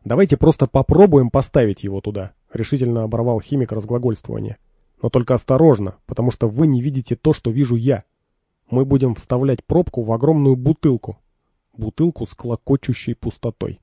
«Давайте просто попробуем поставить его туда», — решительно оборвал химик разглагольствование. «Но только осторожно, потому что вы не видите то, что вижу я. Мы будем вставлять пробку в огромную бутылку. Бутылку с клокочущей пустотой».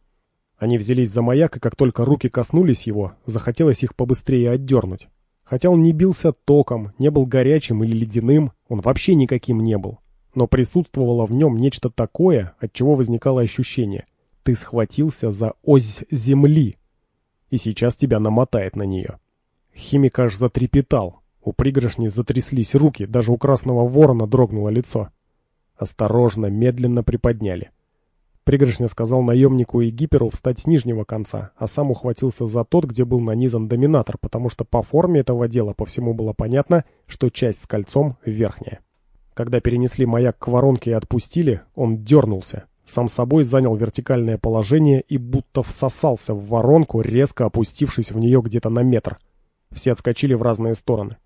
Они взялись за маяк, и как только руки коснулись его, захотелось их побыстрее отдернуть. Хотя он не бился током, не был горячим или ледяным, он вообще никаким не был. Но присутствовало в нем нечто такое, от чего возникало ощущение: ты схватился за ось земли, и сейчас тебя намотает на нее. Химик аж затрепетал, у пригоршни затряслись руки, даже у красного ворона дрогнуло лицо. Осторожно, медленно приподняли. Пригоршня сказал наемнику и Гиперу встать с нижнего конца, а сам ухватился за тот, где был нанизан доминатор, потому что по форме этого дела по всему было понятно, что часть с кольцом верхняя. Когда перенесли маяк к воронке и отпустили, он дернулся, сам собой занял вертикальное положение и будто всосался в воронку, резко опустившись в нее где-то на метр. Все отскочили в разные стороны.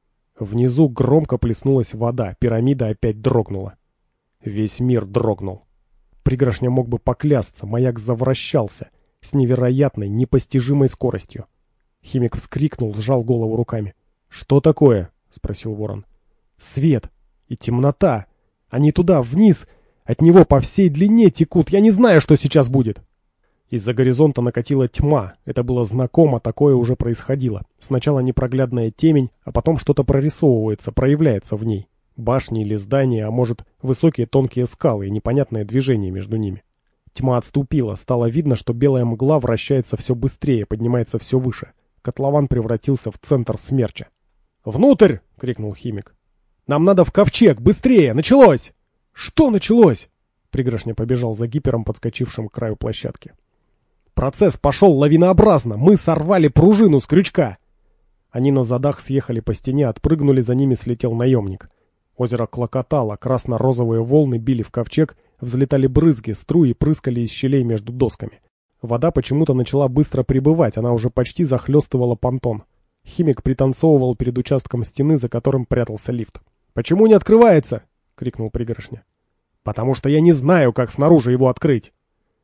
Внизу громко плеснулась вода, пирамида опять дрогнула. Весь мир дрогнул. Пригоршня мог бы поклясться, маяк завращался с невероятной, непостижимой скоростью. Химик вскрикнул, сжал голову руками. «Что такое?» — спросил ворон. «Свет и темнота. Они туда, вниз, от него по всей длине текут. Я не знаю, что сейчас будет». Из-за горизонта накатила тьма. Это было знакомо, такое уже происходило. Сначала непроглядная темень, а потом что-то прорисовывается, проявляется в ней. Башни или здания, а может, высокие тонкие скалы и непонятное движение между ними. Тьма отступила, стало видно, что белая мгла вращается все быстрее, поднимается все выше. Котлован превратился в центр смерча. «Внутрь!» — крикнул химик. «Нам надо в ковчег! Быстрее! Началось!» «Что началось?» Пригоршня побежал за Гипером, подскочившим к краю площадки. «Процесс пошел лавинообразно! Мы сорвали пружину с крючка!» Они на задах съехали по стене, отпрыгнули, за ними слетел наемник. Озеро клокотало, красно-розовые волны били в ковчег, взлетали брызги, струи прыскали из щелей между досками. Вода почему-то начала быстро прибывать, она уже почти захлестывала понтон. Химик пританцовывал перед участком стены, за которым прятался лифт. «Почему не открывается?» — крикнул Пригоршня. «Потому что я не знаю, как снаружи его открыть!»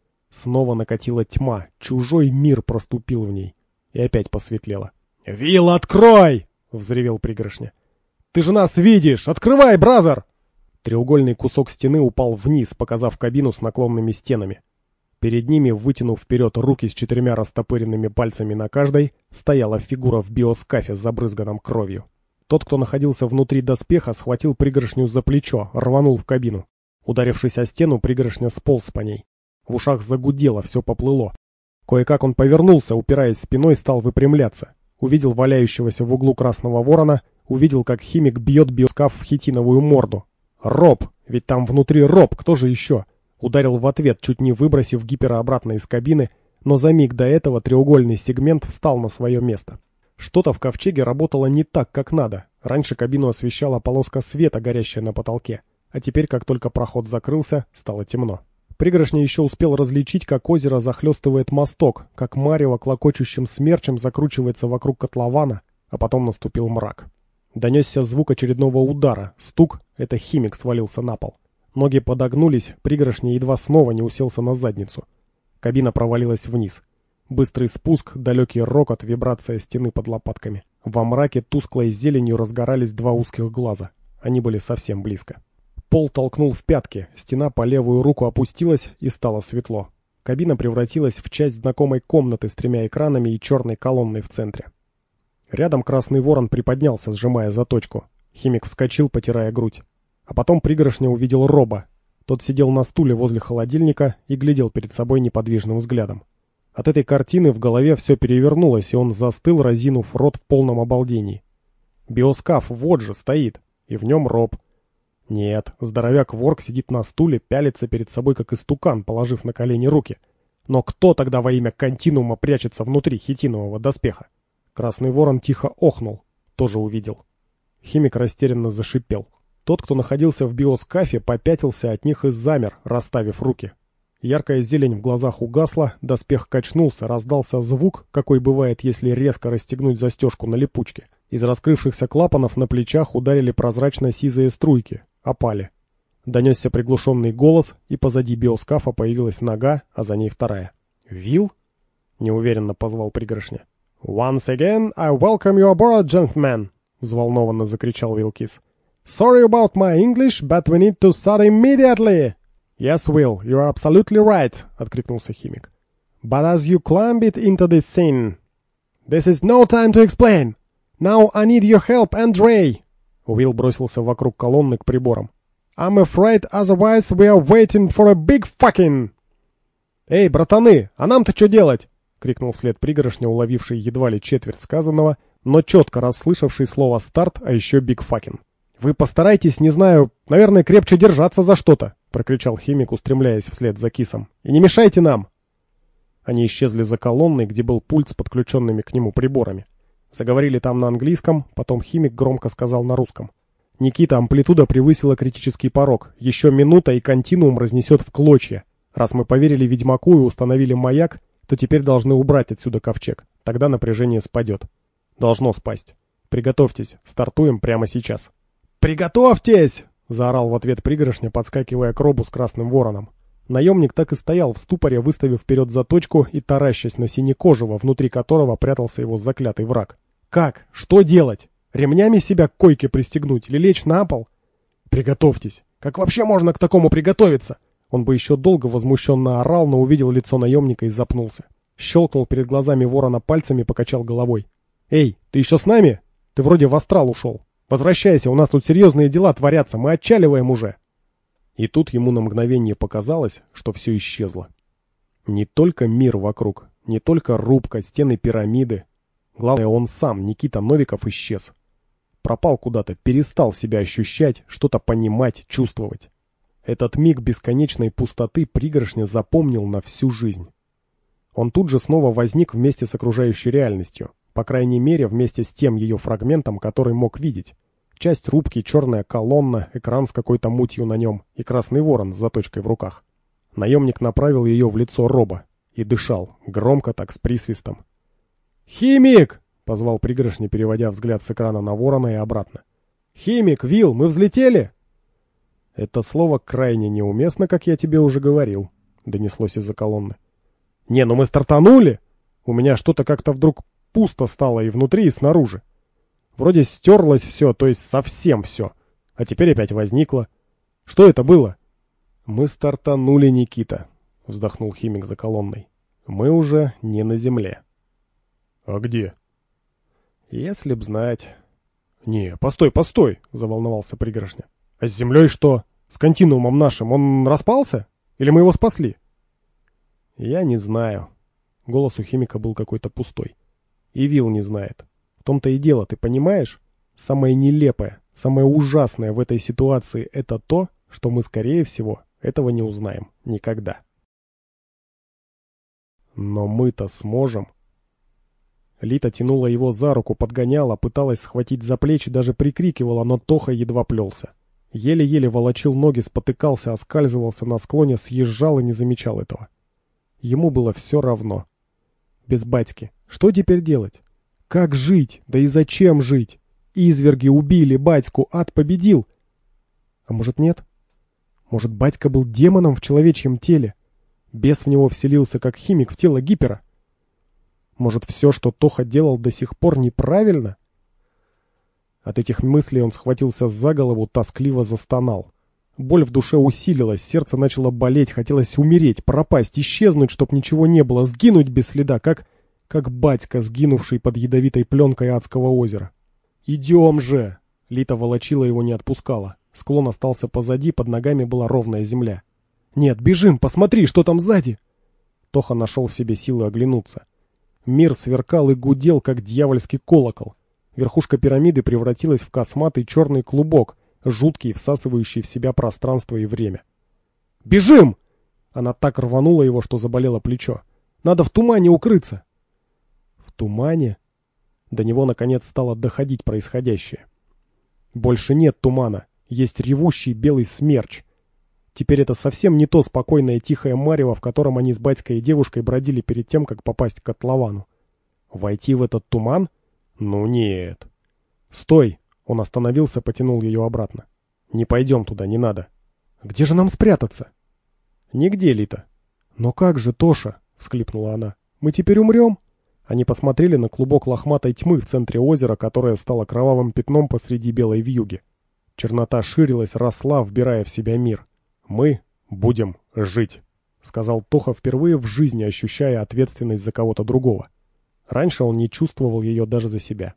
Снова накатила тьма, чужой мир проступил в ней. И опять посветлело. «Вилл, открой!» — взревел Пригоршня. «Ты же нас видишь! Открывай, бразер!» Треугольный кусок стены упал вниз, показав кабину с наклонными стенами. Перед ними, вытянув вперед руки с четырьмя растопыренными пальцами на каждой, стояла фигура в биоскафе с забрызганным кровью. Тот, кто находился внутри доспеха, схватил Пригоршню за плечо, рванул в кабину. Ударившись о стену, Пригоршня сполз по ней. В ушах загудело, все поплыло. Кое-как он повернулся, упираясь спиной, стал выпрямляться. Увидел валяющегося в углу красного ворона, увидел, как химик бьет биоскаф в хитиновую морду. «Роб! Ведь там внутри Роб, кто же еще?» Ударил в ответ, чуть не выбросив Гипера обратно из кабины, но за миг до этого треугольный сегмент встал на свое место. Что-то в ковчеге работало не так, как надо. Раньше кабину освещала полоска света, горящая на потолке. А теперь, как только проход закрылся, стало темно. Пригоршня еще успел различить, как озеро захлестывает мосток, как марево клокочущим смерчем закручивается вокруг котлована, а потом наступил мрак. Донесся звук очередного удара. Стук — это химик свалился на пол. Ноги подогнулись, Пригоршня едва снова не уселся на задницу. Кабина провалилась вниз. Быстрый спуск, далекий рокот, вибрация стены под лопатками. Во мраке тусклой зеленью разгорались два узких глаза. Они были совсем близко. Пол толкнул в пятки, стена по левую руку опустилась и стало светло. Кабина превратилась в часть знакомой комнаты с тремя экранами и черной колонной в центре. Рядом красный ворон приподнялся, сжимая заточку. Химик вскочил, потирая грудь. А потом Пригоршня увидел Роба. Тот сидел на стуле возле холодильника и глядел перед собой неподвижным взглядом. От этой картины в голове все перевернулось, и он застыл, разинув рот в полном обалдении. Биоскаф вот же стоит, и в нем Роб. Нет, здоровяк-ворк сидит на стуле, пялится перед собой, как истукан, положив на колени руки. Но кто тогда во имя континуума прячется внутри хитинового доспеха? Красный ворон тихо охнул, тоже увидел. Химик растерянно зашипел. Тот, кто находился в биоскафе, попятился от них и замер, расставив руки. Яркая зелень в глазах угасла, доспех качнулся, раздался звук, какой бывает, если резко расстегнуть застежку на липучке. Из раскрывшихся клапанов на плечах ударили прозрачно-сизые струйки, опали. Донесся приглушенный голос, и позади биоскафа появилась нога, а за ней вторая. «Вилл?» — неуверенно позвал пригоршня. «Once again I welcome you aboard, gentlemen!» — взволнованно закричал Вилкис. «Sorry about my English, but we need to start immediately!» «Yes, Will, you are absolutely right!» — откликнулся химик. «But as you climb it into this scene...» «This is no time to explain! Now I need your help, Andrei!» Уилл бросился вокруг колонны к приборам. «I'm afraid otherwise we are waiting for a big fucking...» «Эй, братаны, а нам-то что делать?» — крикнул вслед пригоршня, уловивший едва ли четверть сказанного, но четко расслышавший слово «старт», а еще «биг факин». «Вы постарайтесь, не знаю, наверное, крепче держаться за что-то», — прокричал химик, устремляясь вслед за Кисом. «И не мешайте нам!» Они исчезли за колонной, где был пульт с подключенными к нему приборами. Заговорили там на английском, потом химик громко сказал на русском. «Никита, амплитуда превысила критический порог. Еще минута, и континуум разнесет в клочья. Раз мы поверили Ведьмаку и установили маяк, то теперь должны убрать отсюда ковчег. Тогда напряжение спадет. Должно спасть. Приготовьтесь, стартуем прямо сейчас». «Приготовьтесь!» — заорал в ответ пригоршня, подскакивая к робу с красным вороном. Наемник так и стоял в ступоре, выставив вперед заточку и таращась на синекожего, внутри которого прятался его заклятый враг. «Как? Что делать? Ремнями себя к койке пристегнуть или лечь на пол?» «Приготовьтесь! Как вообще можно к такому приготовиться?» Он бы еще долго возмущенно орал, но увидел лицо наемника и запнулся. Щелкнул перед глазами ворона пальцами и покачал головой. «Эй, ты еще с нами? Ты вроде в астрал ушел. Возвращайся, у нас тут серьезные дела творятся, мы отчаливаем уже!» И тут ему на мгновение показалось, что все исчезло. Не только мир вокруг, не только рубка, стены пирамиды. Главное, он сам, Никита Новиков, исчез. Пропал куда-то, перестал себя ощущать, что-то понимать, чувствовать. Этот миг бесконечной пустоты пригоршня запомнил на всю жизнь. Он тут же снова возник вместе с окружающей реальностью, по крайней мере, вместе с тем ее фрагментом, который мог видеть. Часть рубки, черная колонна, экран с какой-то мутью на нем и красный ворон с заточкой в руках. Наемник направил ее в лицо роба и дышал, громко так, с присвистом. «Химик!» — позвал пригоршня, переводя взгляд с экрана на ворона и обратно. «Химик, Вилл, мы взлетели?» «Это слово крайне неуместно, как я тебе уже говорил», — донеслось из-за колонны. «Не, ну мы стартанули! У меня что-то как-то вдруг пусто стало и внутри, и снаружи. Вроде стерлось все, то есть совсем все. А теперь опять возникло. Что это было?» «Мы стартанули, Никита», — вздохнул химик за колонной. «Мы уже не на земле». «А где?» «Если б знать». «Не, постой, постой», — заволновался пригоршня. «А с землей что? С континуумом нашим? Он распался? Или мы его спасли?» «Я не знаю». Голос у химика был какой-то пустой. «И Вилл не знает. В том-то и дело, ты понимаешь? Самое нелепое, самое ужасное в этой ситуации — это то, что мы, скорее всего, этого не узнаем никогда». «Но мы-то сможем». Лита тянула его за руку, подгоняла, пыталась схватить за плечи, даже прикрикивала, но Тоха едва плелся. Еле-еле волочил ноги, спотыкался, оскальзывался на склоне, съезжал и не замечал этого. Ему было все равно. Без батьки. Что теперь делать? Как жить? Да и зачем жить? Изверги убили батьку, ад победил. А может, нет? Может, батька был демоном в человечьем теле? Бес в него вселился, как химик в тело Гипера? Может, все, что Тоха делал до сих пор, неправильно? От этих мыслей он схватился за голову, тоскливо застонал. Боль в душе усилилась, сердце начало болеть, хотелось умереть, пропасть, исчезнуть, чтоб ничего не было, сгинуть без следа, как... как батька, сгинувший под ядовитой пленкой адского озера. «Идем же!» Лита волочила его, не отпускала. Склон остался позади, под ногами была ровная земля. «Нет, бежим, посмотри, что там сзади!» Тоха нашел в себе силы оглянуться. Мир сверкал и гудел, как дьявольский колокол. Верхушка пирамиды превратилась в косматый черный клубок, жуткий, всасывающий в себя пространство и время. «Бежим!» Она так рванула его, что заболело плечо. «Надо в тумане укрыться!» В тумане? До него, наконец, стало доходить происходящее. Больше нет тумана, есть ревущий белый смерч. Теперь это совсем не то спокойное тихое марево, в котором они с батькой и девушкой бродили перед тем, как попасть к котловану. Войти в этот туман? Ну нет. «Стой!» Он остановился, потянул ее обратно. «Не пойдем туда, не надо». «Где же нам спрятаться?» «Нигде, Лита». «Но как же, Тоша?» — всхлипнула она. Мы теперь умрем?» Они посмотрели на клубок лохматой тьмы в центре озера, которое стало кровавым пятном посреди белой вьюги. Чернота ширилась, росла, вбирая в себя мир. «Мы будем жить», — сказал Тоха, впервые в жизни ощущая ответственность за кого-то другого. Раньше он не чувствовал ее даже за себя.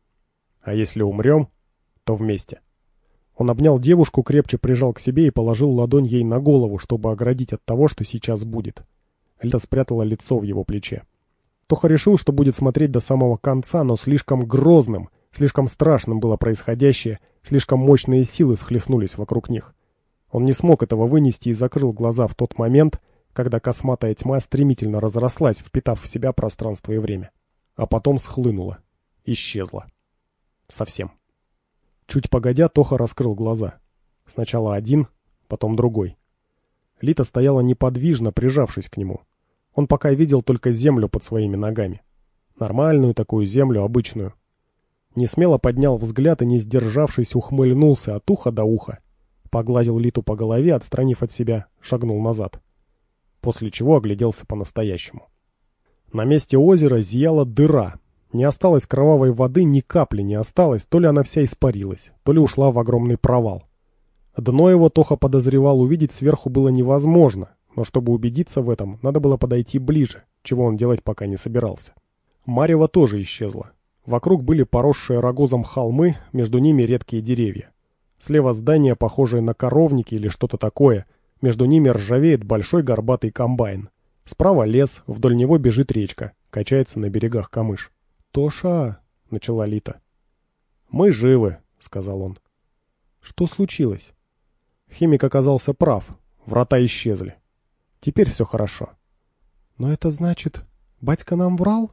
«А если умрем, то вместе». Он обнял девушку, крепче прижал к себе и положил ладонь ей на голову, чтобы оградить от того, что сейчас будет. Лита спрятала лицо в его плече. Тоха решил, что будет смотреть до самого конца, но слишком грозным, слишком страшным было происходящее, слишком мощные силы схлестнулись вокруг них. Он не смог этого вынести и закрыл глаза в тот момент, когда косматая тьма стремительно разрослась, впитав в себя пространство и время. А потом схлынула. Исчезла. Совсем. Чуть погодя, Тоха раскрыл глаза. Сначала один, потом другой. Лита стояла неподвижно, прижавшись к нему. Он пока видел только землю под своими ногами. Нормальную такую землю, обычную. Несмело поднял взгляд и, не сдержавшись, ухмыльнулся от уха до уха. Погладил Литу по голове, отстранив от себя, шагнул назад. После чего огляделся по-настоящему. На месте озера зияла дыра. Не осталось кровавой воды, ни капли не осталось, то ли она вся испарилась, то ли ушла в огромный провал. Дно его, Тоха подозревал, увидеть сверху было невозможно, но чтобы убедиться в этом, надо было подойти ближе, чего он делать пока не собирался. Марево тоже исчезло. Вокруг были поросшие рогозом холмы, между ними редкие деревья. Слева здание, похожее на коровники или что-то такое, между ними ржавеет большой горбатый комбайн. Справа лес, вдоль него бежит речка, качается на берегах камыш. «Тоша!» — начала Лита. «Мы живы», — сказал он. «Что случилось?» Химик оказался прав. Врата исчезли. Теперь все хорошо. «Но это значит, батька нам врал?»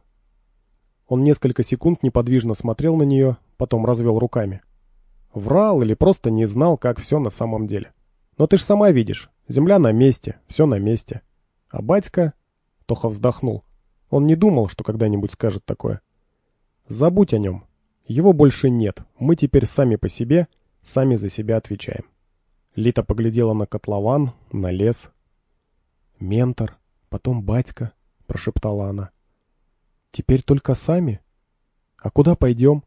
Он несколько секунд неподвижно смотрел на нее, потом развел руками. Врал или просто не знал, как все на самом деле. Но ты ж сама видишь, земля на месте, все на месте. А батька... Тоха вздохнул. Он не думал, что когда-нибудь скажет такое. Забудь о нем. Его больше нет. Мы теперь сами по себе, сами за себя отвечаем. Лита поглядела на котлован, на лес. «Ментор, потом батька», — прошептала она. «Теперь только сами? А куда пойдем?»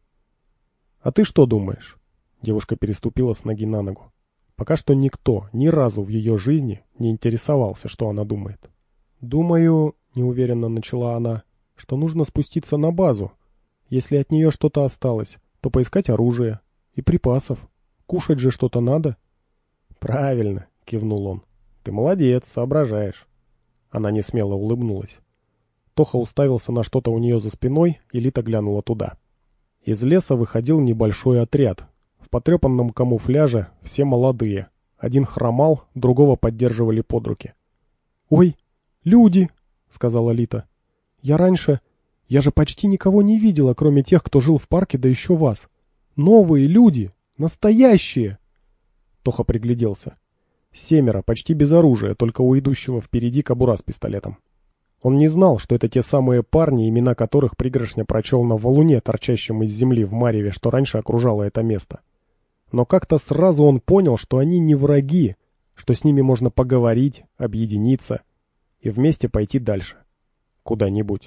«А ты что думаешь?» Девушка переступила с ноги на ногу. Пока что никто ни разу в ее жизни не интересовался, что она думает. «Думаю, — неуверенно начала она, — что нужно спуститься на базу. Если от нее что-то осталось, то поискать оружие и припасов. Кушать же что-то надо». «Правильно», — кивнул он. «Ты молодец, соображаешь». Она несмело улыбнулась. Тоха уставился на что-то у нее за спиной, и Лита глянула туда. Из леса выходил небольшой отряд. В потрепанном камуфляже, все молодые. Один хромал, другого поддерживали под руки. «Ой, люди!» — сказала Лита. «Я раньше... Я же почти никого не видела, кроме тех, кто жил в парке, да еще вас. Новые люди! Настоящие!» Тоха пригляделся. Семеро, почти без оружия, только у идущего впереди кобура с пистолетом. Он не знал, что это те самые парни, имена которых пригоршня прочел на валуне, торчащем из земли в мареве, что раньше окружало это место. Но как-то сразу он понял, что они не враги, что с ними можно поговорить, объединиться и вместе пойти дальше. Куда-нибудь.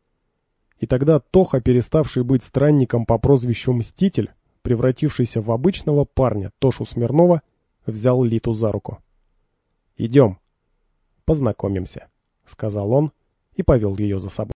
И тогда Тоха, переставший быть странником по прозвищу Мститель, превратившийся в обычного парня Тошу Смирнова, взял Литу за руку. «Идем, познакомимся», — сказал он и повел ее за собой.